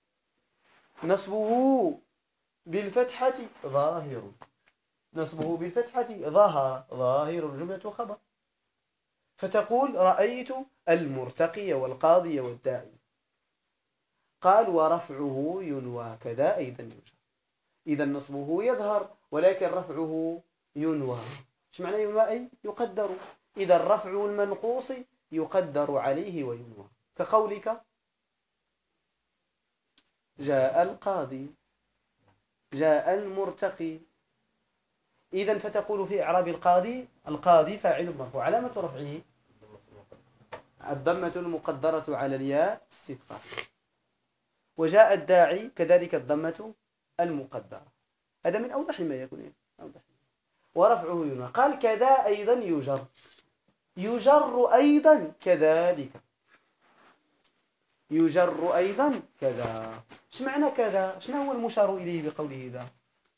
نصبه بالفتحة ظاهر، نصبه بالفتحة ظاهر جملة خبر، فتقول رأيت المرتقي والقاضي والداعي. قال ورفعه ينوى كذا أيضا يوجد. إذا نصبه يظهر ولكن رفعه ينوى. ايش معنى ينوى؟ أي يقدر. إذا الرفع المنقوص يقدر عليه وينوى، كقولك جاء القاضي، جاء المرتقي. إذا فتقول في إعراب القاضي فاعل مرفوع، علامة رفعه الضمة المقدرة على الياء استثقال. وجاء الداعي كذلك الضمة المقدرة. هذا من أوضح ما يكون. ورفعه ينوى. قال كذا أيضا يجر أيضا كذلك، يجر أيضا كذا. ايش معنى كذا؟ شنو هو المشار إليه بقوله ذا؟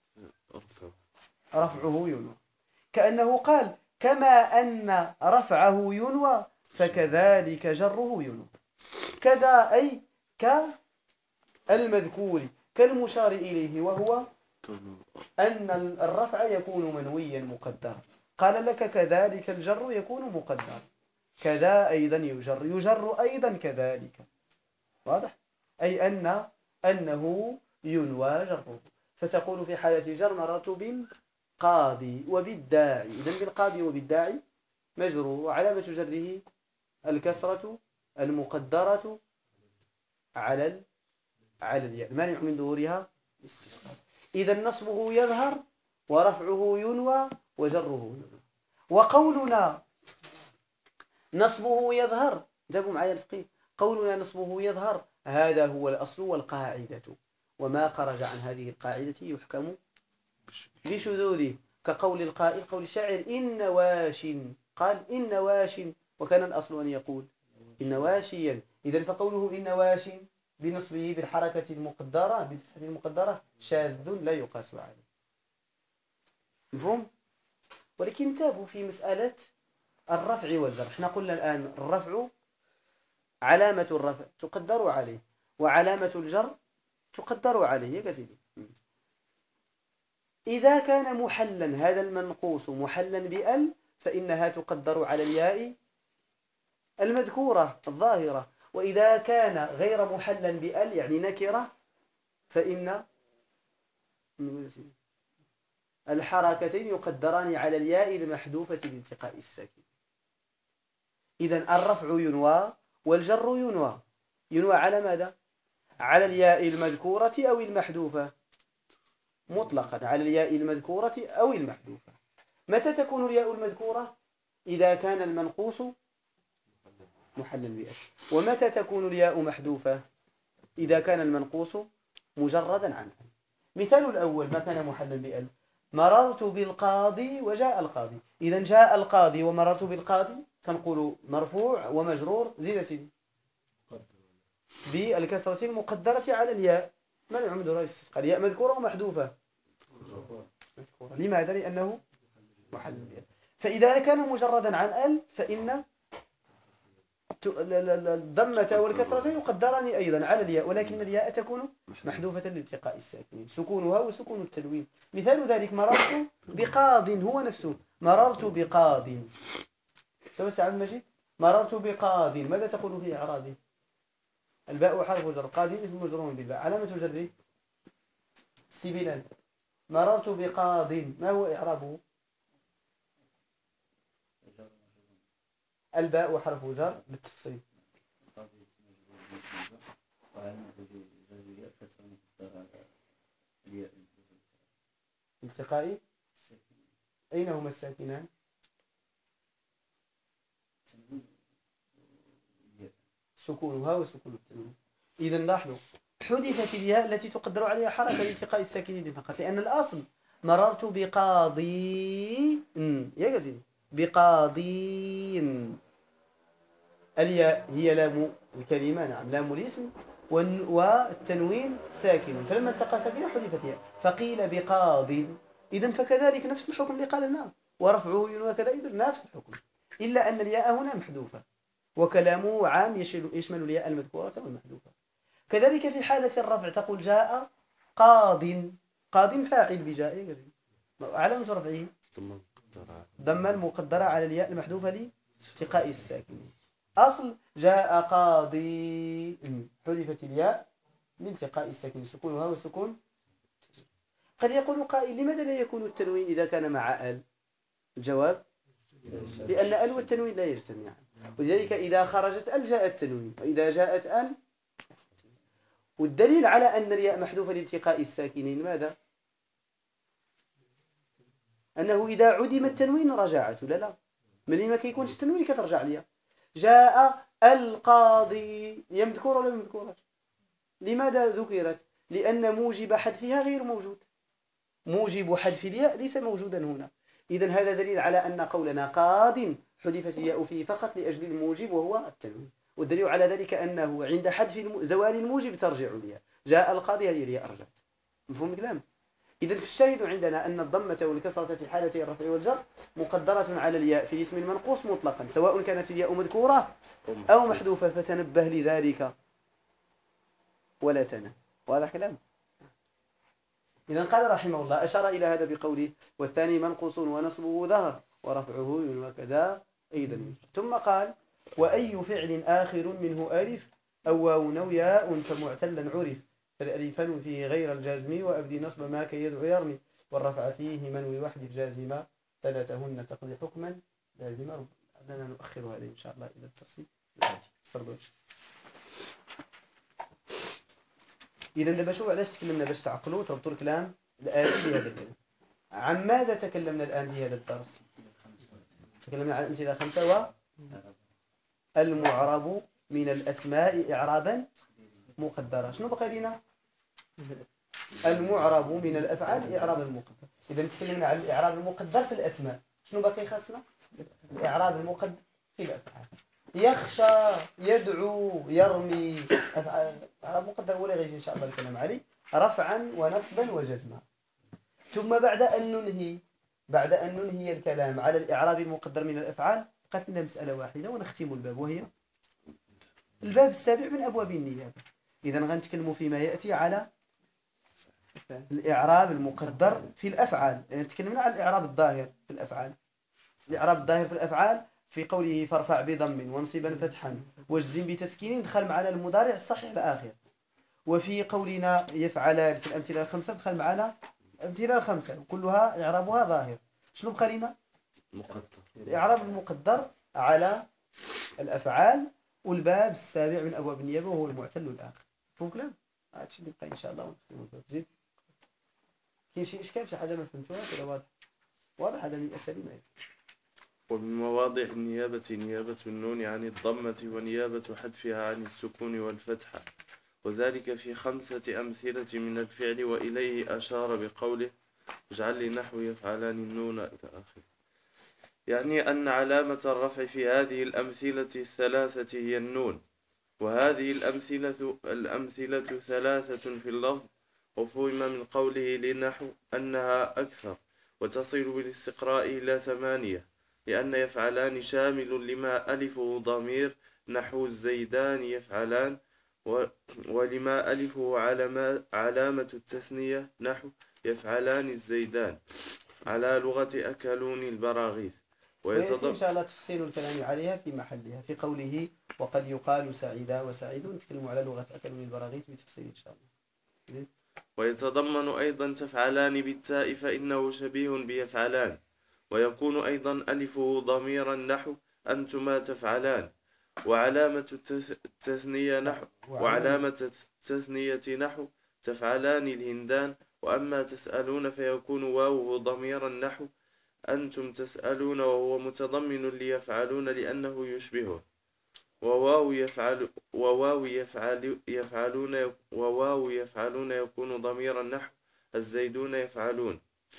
رفعه ينوى. كأنه قال كما أن رفعه ينوى فكذلك جره ينوى. كذا أي كالمذكور كالمشار إليه، وهو أن الرفع يكون منويا مقدرا. قال لك كذلك الجر يكون مقدرا. كذا أيضا يجر أيضا كذلك. واضح؟ أي أنه ينوى جره. فتقول في حالة جر مررت بالقاضي وبالداعي. إذن بالقاضي وبالداعي مجرور، وعلامة جره الكسرة المقدرة على الياء المانع من ظهورها استثقال. إذا نصبه يظهر ورفعه ينوى وجره ينوى. وقولنا نصبه يظهر، جابوا معايا الفقيه، قولنا نصبه يظهر هذا هو الأصل والقاعدة، وما خرج عن هذه القاعدة يحكم بشذوذه. كقول القائل قول الشاعر إن واش، قال إن واش وكان الأصل أن يقول إن واشيا. إذن فقوله إن واش بنصبه بالحركة المقدرة بالفتحة المقدرة شاذ لا يقاس عليه. مفهوم؟ ولكن تابوا في مسألة الرفع والجر. احنا قلنا الآن الرفع علامة الرفع تقدر عليه وعلامة الجر تقدر عليه يا سيدي. إذا كان محلا هذا المنقوص محلا بأل فإنها تقدر على الياء المذكورة الظاهرة، وإذا كان غير محلا بأل يعني نكرة فإن الحركتين يقدران على الياء المحذوفة بالتقاء الساكن. إذن الرفع ينوى والجر ينوى على ماذا؟ على الياء المذكورة أو المحذوفة؟ مطلقا على الياء المذكورة أو المحذوفة. متى تكون الياء المذكورة؟ إذا كان المنقوص محلا بأل. ومتى تكون الياء محذوفة؟ إذا كان المنقوص مجردا عنه. مثال الأول ما كان محلا بأل مررت بالقاضي وجاء القاضي. إذا جاء القاضي ومررت بالقاضي تنقول مرفوع ومجرور زيد سيدي بالكسرة المقدرة على الياء. منع من دون الاستثقال. الياء مذكورة ومحذوفة. لماذا؟ لأنه محل الياء. فإذا كان مجردا عن ال فإن الضمة والكسرة يقدران أيضا على الياء، ولكن الياء تكون محذوفة لالتقاء الساكنين سكونها وسكون التنوين. مثال ذلك مررت بقاض هو نفسه مررت بقاض. سوى عبد المجيد مررت بقاض ماذا تقول في إعرابه؟ الباء حرف جر قاض اسم مجرور بالباء علامة جره سبيلا. مررت بقاض ما هو إعرابه؟ الباء حرف جر بالتفصيل. التقاء أين هما الساكنان؟ سكونها وسكون التنوين. إذا لاحظوا حذفت الياء التي تقدر عليها حركة لالتقاء الساكنين فقط، لأن الأصل مررت بقاضي يا جزيل بقاضي. الياء هي لام الكلمة، نعم لام الاسم، والتنوين ساكن، فلما التقى ساكن حذفت ياء فقيل بقاض. إذن فكذلك نفس الحكم اللي قال لنا ورفعه وكذا إذن نفس الحكم، إلا أن الياء هنا محذوفة وكلامه عام يشمل الياء المذكورة والمحذوفة. كذلك في حالة الرفع تقول جاء قاض. قاض فاعل بجاء علامة رفعه ضم المقدرة على الياء المحذوفة لالتقاء الساكنين. أصل جاء قاضي حذفت الياء لالتقاء الساكن سكونها وسكون. قد يقول قائل لماذا لا يكون التنوين إذا كان مع ال؟ الجواب لأن ال والتنوين لا يجتمعان، ولذلك إذا خرجت ال جاء التنوين، وإذا جاءت ال. والدليل على أن الياء محذوفة لالتقاء الساكنين ماذا؟ أنه إذا عدم التنوين رجعت ولا لا؟ ملي ما كيكونش التنوين كترجع ليا. جاء القاضي هي مذكورة ولا مذكورة؟ لماذا ذكرت؟ لأن موجب حذفها غير موجود. موجب حذف الياء ليس موجودا هنا. إذن هذا دليل على أن قولنا قاض حذفت الياء فيه فقط لأجل الموجب وهو التنوين، والدليل على ذلك أنه عند حذف زوال الموجب ترجع الياء. جاء القاضي هذه الياء رجعت. مفهوم الكلام؟ إذن فالشاهد عندنا أن الضمة والكسرة في حالة الرفع والجر مقدرة على الياء في الاسم المنقوص مطلقا سواء كانت الياء مذكورة أو محذوفة، فتنبه لذلك ولا تنم. وهذا كلام. إذن قال رحمه الله أشار إلى هذا بقوله والثاني منقوص ونصبه ظهر ورفعه وكذا أيضا. ثم قال وأي فعل آخر منه ألف أو واو أو ياء فمعتلا عرف فالألفان فيه غير الجازم وأبدي نصب ما كي يدعو يرمي والرفع فيه منوي وحدث جازما ثلاثهن تقضي حكما لازما. لنا نؤخر هذه إن شاء الله إلى التفصيل الآتي. إذا دابا شو علاش تكلمنا باش تعقلوا تربطوا الكلام الآتي بهذا الكلام. عن ماذا تكلمنا الآن بهذا الدرس؟ تكلمنا عن أمثلة 5 المعرب من الأسماء إعرابا مقدرة. شنو بقى لنا؟ المعرب من الأفعال إعرابا مقدر. إذا تكلمنا عن الإعراب المقدر في الأسماء، شنو باقي خاصنا؟ الإعراب المقدر في الأفعال. يخشى يدعو يرمي إعراب مقدر ولا غير إن شاء الله الكلام عليه رفعا ونصبا وجزما. ثم بعد أن ننهي الكلام على الإعراب المقدر من الأفعال بقت لنا مسألة واحدة ونختم الباب، وهي الباب السابع من أبواب النيابة. إذا غنتكلموا فيما يأتي على الإعراب المقدر في الأفعال. يعني تكلمنا عن الإعراب الظاهر في الأفعال. الإعراب الظاهر في الأفعال في قوله فارفع بضم وانصبا فتحا واجزم بتسكين دخل معنا المضارع الصحيح الآخر. وفي قولنا يفعلان في الأمثلة 5 دخل معنا الأمثلة 5 كلها إعرابها ظاهر. شنو بقى لنا؟ مقدر. الإعراب المقدر على الأفعال. والباب السابع من أبواب النيابة وهو المعتل الآخر. فهم كلام؟ هادشي اللي بقى إن شاء الله ونختموا الباب. زيد كاين شي إشكال شي حاجة ما فهمتوهاش ولا واضح هذا من الأساليب. ومن مواضع النيابة نيابة النون عن الضمة ونيابة حذفها عن السكون والفتحة، وذلك في 5 أمثلة من الفعل. وإليه أشار بقوله اجعل لي نحو يفعلان النون إلى آخره. يعني أن علامة الرفع في هذه الأمثلة الثلاثة هي النون، وهذه الأمثلة ثلاثة في اللفظ، وفهم من قوله لنحو أنها أكثر، وتصل بالاستقراء إلى 8، لأن يفعلان شامل لما ألفه ضمير نحو الزيدان يفعلان، ولما ألفه علامة التثنية نحو يفعلان الزيدان على لغة أكلون البراغيث. ويأتي إن شاء الله تفصيل الكلام عليها في محلها في قوله وقد يقال سعيدا وسعيد، نتكلم على لغة أكلون البراغيث بتفصيل إن شاء الله. ويتضمن أيضا تفعلان بالتاء فإنه شبيه بيفعلان، ويكون أيضا ألفه ضميرا نحو أنتما تفعلان، وعلامة التثنية نحو تفعلان الهندان، وأما تسألون فيكون واوه ضميرا نحو أنتم تسألون، وهو متضمن ليفعلون لأنه يشبهه، وواو يفعلون يكون ضميرا نحو الزيدون يفعلون،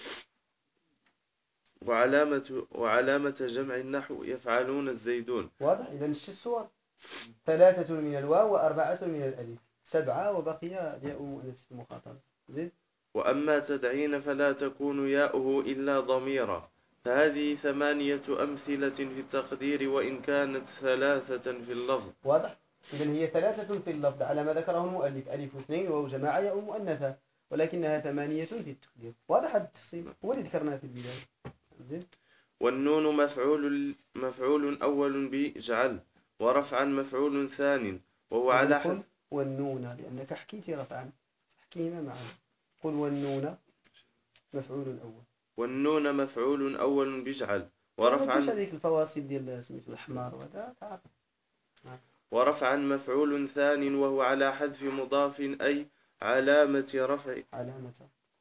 وعلامة جمع النحو يفعلون الزيدون. واضح؟ إذا نشي الصور 3 من الواو و4 من الألف، 7 وبقي ياء مؤنث المخاطب. زين. وأما تدعين فلا تكون ياؤه إلا ضميرا، فهذه 8 أمثلة في التقدير وإن كانت 3 في اللفظ. واضح؟ إذن هي 3 في اللفظ على ما ذكره المؤلف، ألف 2 واو جماعة ياء مؤنثة، ولكنها 8 في التقدير. واضح هذا التفصيل هو اللي ذكرناه في البداية. زين. والنون مفعول أول بجعل، ورفعا مفعول ثان، وهو على حد. والنون لأنك حكيتي رفعا، حكينا معا. قل والنون مفعول أول. والنون مفعول أول بجعل، ورفعا هذيك الفواصل ديال سميتو الحمار وهذا تعرف. ورفعا مفعول ثان، وهو على حذف مضاف أي علامة رفع. علامة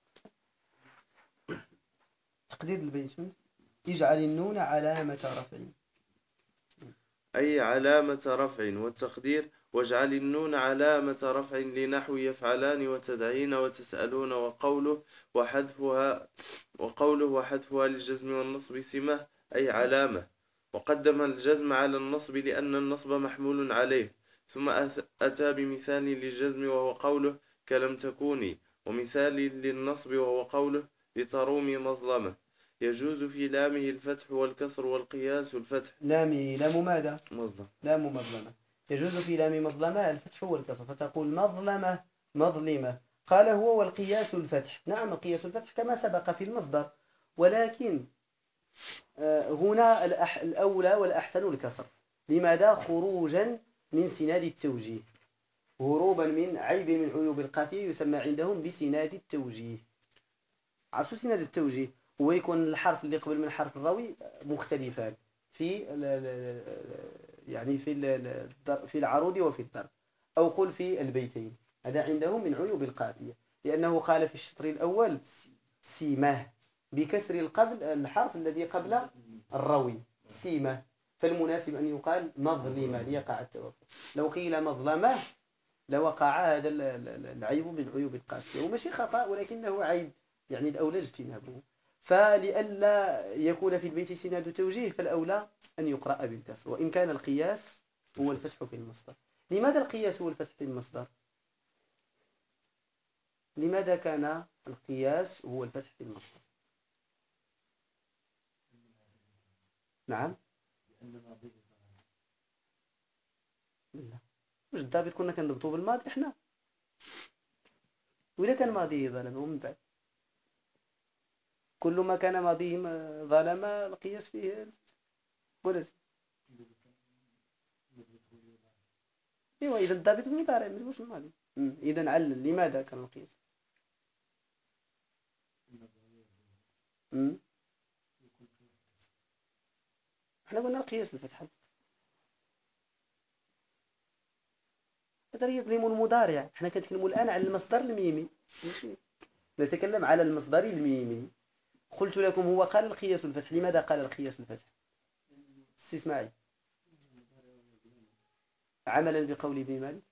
تقدير البيت اجعل النون علامة رفع، أي علامة رفع، والتقدير واجعل النون علامة رفع لنحو يفعلان وتدعين وتسألون، وقوله وحذفها للجزم والنصب سمة أي علامة، وقدم الجزم على النصب لأن النصب محمول عليه، ثم أتى بمثال للجزم وهو قوله كلم تكوني، ومثال للنصب وهو قوله لترومي مظلمة. يجوز في لامه الفتح والكسر والقياس الفتح. لامه لام ماذا؟ مظلم. لام مظلمة. يجوز في لام مظلمة الفتح والكسر، فتقول مظلمة مظلمة. قال هو والقياس الفتح. نعم القياس الفتح كما سبق في المصدر، ولكن هنا الأولى والأحسن الكسر. لماذا؟ خروجا من سناد التوجيه، هروبا من عيب من عيوب القافية يسمى عندهم بسناد التوجيه. عرفتوا سناد التوجيه؟ هو يكون الحرف اللي قبل من حرف الراوي مختلفان في يعني في العروض وفي الضرب، أو قل في البيتين. هذا عندهم من عيوب القافية، لأنه قال في الشطر الأول سيماه بكسر الحرف الذي قبل الروي سيمة، فالمناسب أن يقال مظلمة ليقع التوافق. لو قيل مظلمة لوقع هذا العيب من عيوب القافية، وماشي خطأ ولكنه عيب، يعني الأولى اجتنابه. فلئلا يكون في البيت سناد توجيه فالأولى أن يقرأ بالكسر، وإن كان القياس هو الفتح في المصدر. لماذا القياس هو الفتح في المصدر؟ لماذا كان القياس هو الفتح في المصدر؟ نعم. لا مش الضابط كنا كنضبطوا بالماضي احنا، ولا كان ماضي ظلم ومن بعد كل ما كان ماضيه ظلم القياس فيه الفتح ولا ايوه. اذا الضابط المضارع مش الماضي. اذا علل لماذا كان القياس. احنا قلنا القياس الفتح، هذا يظلم المضارع. احنا كنتكلموا الان على المصدر الميمي، نتكلم على المصدر الميمي. قلت لكم هو قال القياس الفتح. لماذا قال القياس الفتح؟ استسماعي عملا بقول ابن مالك.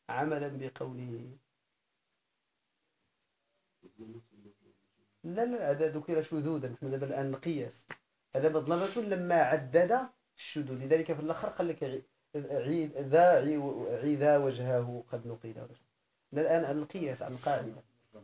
عملا بقوله. لا هذا ذكر شذوذا، نحن دابا الآن القياس، هذا مظلمة لما عدد الشذوذ، لذلك في الآخر قال لك ذا وجهه قد نقل. الآن عن القياس، عن القاعدة،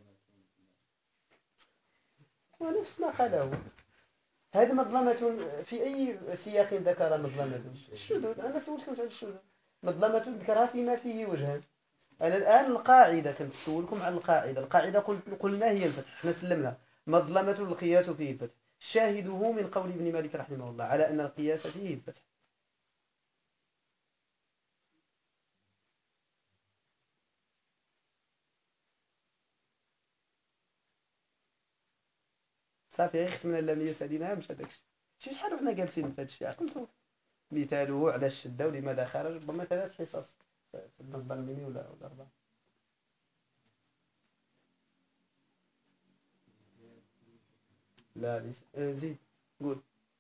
ونفس ما قاله. هذه مظلمة في أي سياق ذكر مظلمة الشذوذ؟ أنا سولتكم عن الشذوذ، مظلمة ذكرها فيما فيه وجهان. أنا الآن القاعدة كنتسولكم عن القاعدة قلنا هي الفتح، احنا سلمنا مظلمة القياس فيه الفتح، شاهده من قول ابن مالك رحمه الله على أن القياس فيه الفتح. صافي غير ختمنا اللامية ساليناها مشى داكشي. شحال وحنا جالسين في هذا الشيء عقلتو مثاله على الشدة ولماذا خرج، ربما 3 حصص في المصدر الميمي ولا 4. لا ليس زيد قول.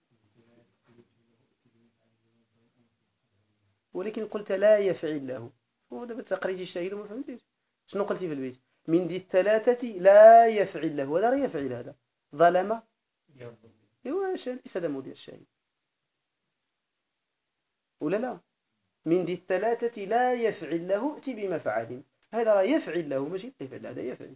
ولكن قلت لا يفعل له، هو دابا تقريتي الشاهد وما فهمتيش شنو قلتي في البيت. من ذي الثلاثة لا يفعل له، ولا يفعل هذا ظلم ايوا ليس هذا موديل الشاهد ولا لا. من ذي الثلاثة لا يفعل له ائتي بمفعل، هذا راه يفعل له ماشي يفعل، هذا يفعل.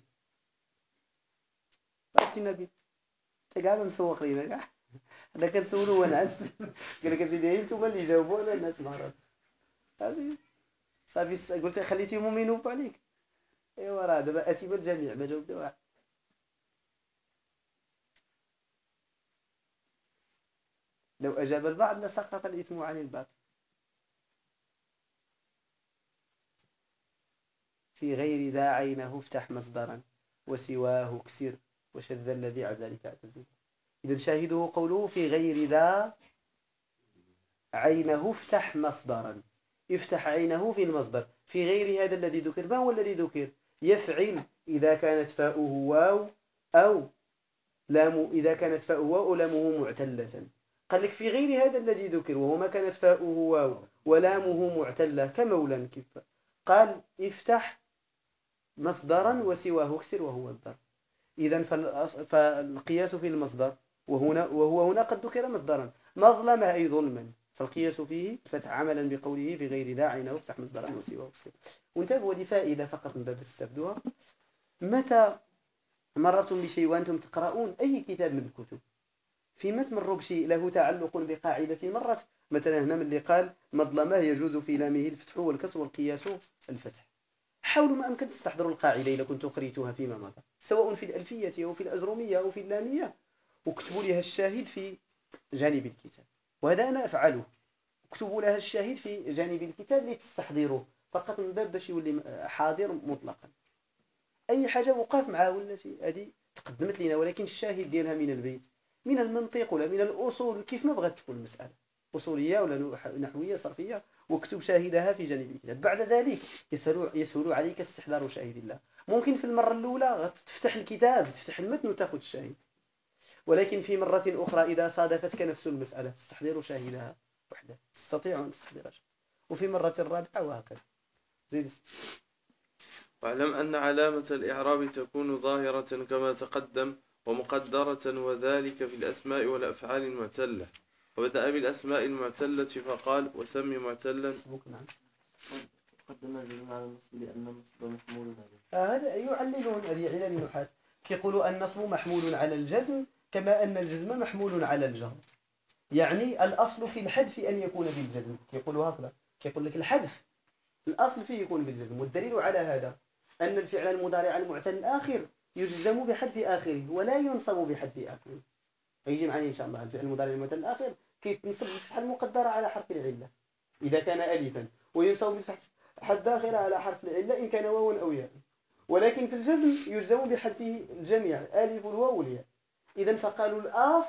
السي نبيل انت كاع مسوق لينا كاع، هذا كنسولو ونعس قال لك اسيدي نتوما اللي جاوبوا على الناس ما عرفت صافي قلت خليتيهم ينوبوا عليك. ايوا راه دابا اتي بالجميع ما جاوبت واحد. لو اجاب البعض لسقط الاثم عن الباقي. في غير ذا عينه افتح مصدرا وسواه اكسر وشذ الذي عن ذلك اعتزل. إذا شاهده قوله في غير ذا عينه افتح مصدرا، يفتح عينه في المصدر. في غير هذا الذي ذكر، ما هو الذي ذكر؟ يفعل إذا كانت فاؤه واو أو لام، إذا كانت فاؤه واو لامه معتلة. قال لك في غير هذا الذي ذكر وهو ما كانت فاؤه واو ولامه معتلة كمولا كيف قال افتح مصدرا وسواه اكسر وهو الظرف. إذا فالقياس في المصدر، وهو هنا قد ذكر مصدرا، مظلم أي ظلما، فالقياس فيه فتح عملا بقوله في غير ذا عينه افتح مصدرا وسواه اكسر. وانتبهوا هذه فائدة فقط من باب استفدوها. متى مررتم بشيء وأنتم تقرؤون أي كتاب من الكتب، فيما تمروا بشيء له تعلق بقاعدة مرت، مثلا هنا من اللي قال مظلمة يجوز في لامه الفتح والكسر والقياس الفتح، حاولوا ما أمكن تستحضروا القاعدة إذا كنتم قريتوها فيما مضى، سواء في الألفية أو في الأزرومية أو في اللامية، واكتبوا لها الشاهد في جانب الكتاب، وهذا أنا أفعله. اكتبوا لها الشاهد في جانب الكتاب لتستحضروه فقط من باب باش يولي حاضر مطلقا. أي حاجة وقف معها والتي هذه تقدمت لنا، ولكن الشاهد ديالها من البيت، من المنطق ولا من الأصول، كيف ما بغت تكون المسألة أصولية ولا نحوية صرفية، واكتب شاهدها في جانب الكتاب. بعد ذلك يسهل عليك استحضار شاهد الله. ممكن في المرة الأولى تفتح الكتاب تفتح المتن وتأخذ الشاهد، ولكن في مرة أخرى إذا صادفتك نفس المسألة تستحضر شاهدها وحده، تستطيع أن تستحضرها، وفي مرة الرابعة وهكذا. زيد. واعلم أن علامة الإعراب تكون ظاهرة كما تقدم ومقدرة، وذلك في الأسماء والأفعال المعتلة. وبدأ بالأسماء المعتلة فقال وسمي معتلا. قدمنا الجزم على النصب لأن النصب محمول عليه. هذا يعللون هذه علل النحاة، كيقولوا النصب محمول على الجزم كما أن الجزم محمول على الجر، يعني الأصل في الحذف أن يكون بالجزم، كيقولوا هكذا، كيقول لك الحذف الأصل فيه يكون بالجزم، والدليل على هذا أن الفعل المضارع المعتل الآخر يجزم بحذف آخره ولا ينصب بحذف آخره. يجي معنا إن شاء الله الفعل المضارع المعتل الآخر كيتنصب بالفتحة المقدرة على حرف العلة إذا كان ألفا، وينصب بالفتحة الداخلة على حرف العلة إن كان واوا أو ياء، ولكن في الجزم يجزم بحذفه الجميع ألف الواو والياء. إذا فقالوا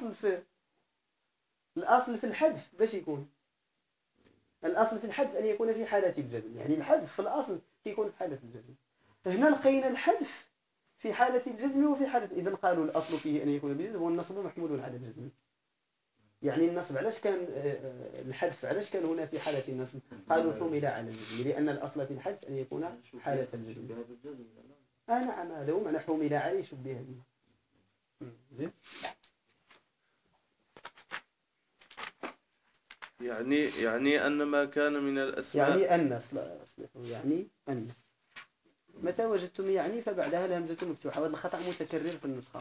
الأصل في الحذف باش يكون، الأصل في الحذف أن يكون في حالة الجزم، يعني الحذف في الأصل يكون في حالة الجزم. هنا لقينا الحذف في حالة الجزم وفي حالة، إذن قالوا الأصل فيه أن يكون بالجزم والنصب محمول على الجزم. يعني النصب علاش كان الحذف علاش كان هنا في حالة النصب قالوا حمل على الجزم لأن الأصل في الحذف أن يكون حالة الجزم. شبه بالجزم. نعم هذا هو معنى حمل عليه شبه به. زين. يعني أن ما كان من الأسماء يعني أن يعني أن متى وجدتم يعني فبعدها الهمزة مفتوحة، وهذا الخطأ متكرر في النسخة.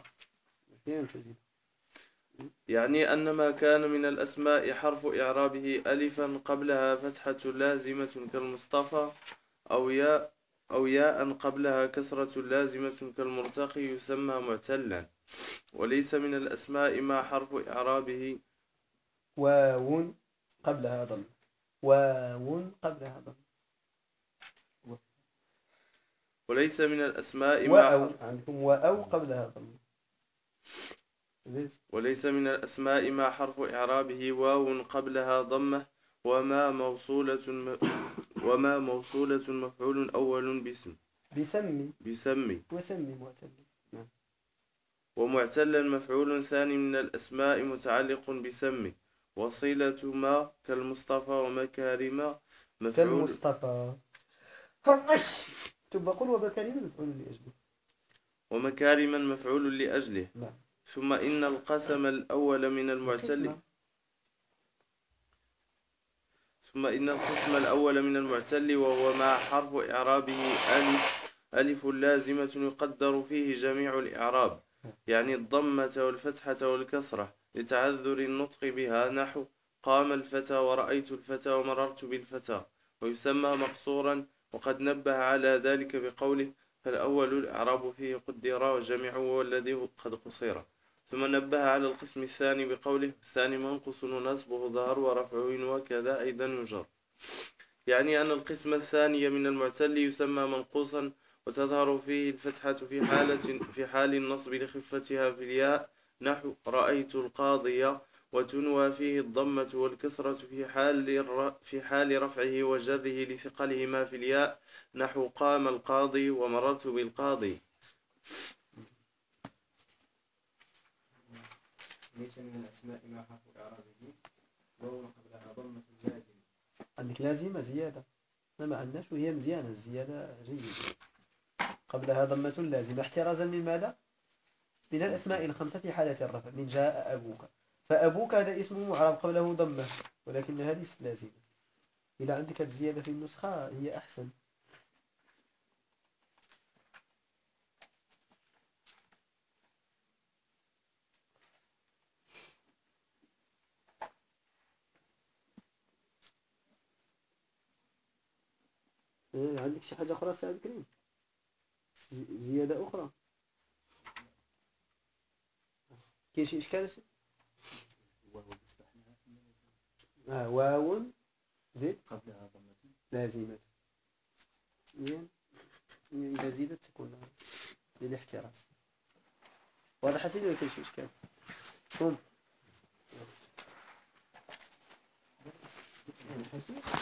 يعني أن ما كان من الأسماء حرف إعرابه ألفا قبلها فتحة لازمة كالمصطفى أو ياء قبلها كسرة لازمة كالمرتقي يسمى معتلا. وليس من الأسماء ما حرف إعرابه واو قبلها ضم، واو قبلها ضم. وليس من الأسماء واو عندكم واو قبلها ضم. وليس من الأسماء ما حرف إعرابه واو قبلها ضمة وما موصولة مفعول أول بسمي وسمي معتل. نعم. ومعتلا مفعول ثاني من الأسماء متعلق بسمي وصيلة ما كالمصطفى ومكارم مفعول كالمصطفى ثم قل ومكارم مفعول لأجله ومكارما مفعول لأجله. نعم. ثم إن القسم الأول من المعتل وهو ما حرف إعرابه ألف لازمة يقدر فيه جميع الإعراب، يعني الضمة والفتحة والكسرة لتعذر النطق بها، نحو قام الفتى ورأيت الفتى ومررت بالفتى، ويسمى مقصورا. وقد نبه على ذلك بقوله فالأول الإعراب فيه قدر وجميعه هو الذي قد قصر. ثم نبه على القسم الثاني بقوله الثاني منقص ونصبه ظهر ورفعه وكذا أيضا يجر، يعني أن القسم الثاني من المعتل يسمى منقوصا وتظهر فيه الفتحة في حال النصب لخفتها في الياء، نحو رأيت القاضية، وتنوى فيه الضمة والكسرة في حال رفعه وجره لثقلهما في الياء، نحو قام القاضي ومررت بالقاضي. ليس من الأسماء ما حرف إعرابه واو قبلها ضمة لازمة. عندك لازمة زيادة ما عندناش، وهي مزيانة الزيادة جيدة. قبلها ضمة لازمة احترازا من ماذا؟ من الأسماء الخمسة في حالة الرفع. من جاء أبوك، فأبوك هذا اسمه معرب قبله ضمة ولكنها ليست لازمة. إذا عندك الزيادة في النسخة هي أحسن. عندك شي حاجة أخرى سي عبد الكريم؟ زيادة أخرى؟ كاين شي إشكال؟ واو زيد قبلها ضمة لازمة. إذا زيدت تكون للاحتراز. واضح حسين ولا كاين شي إشكال؟ شكون؟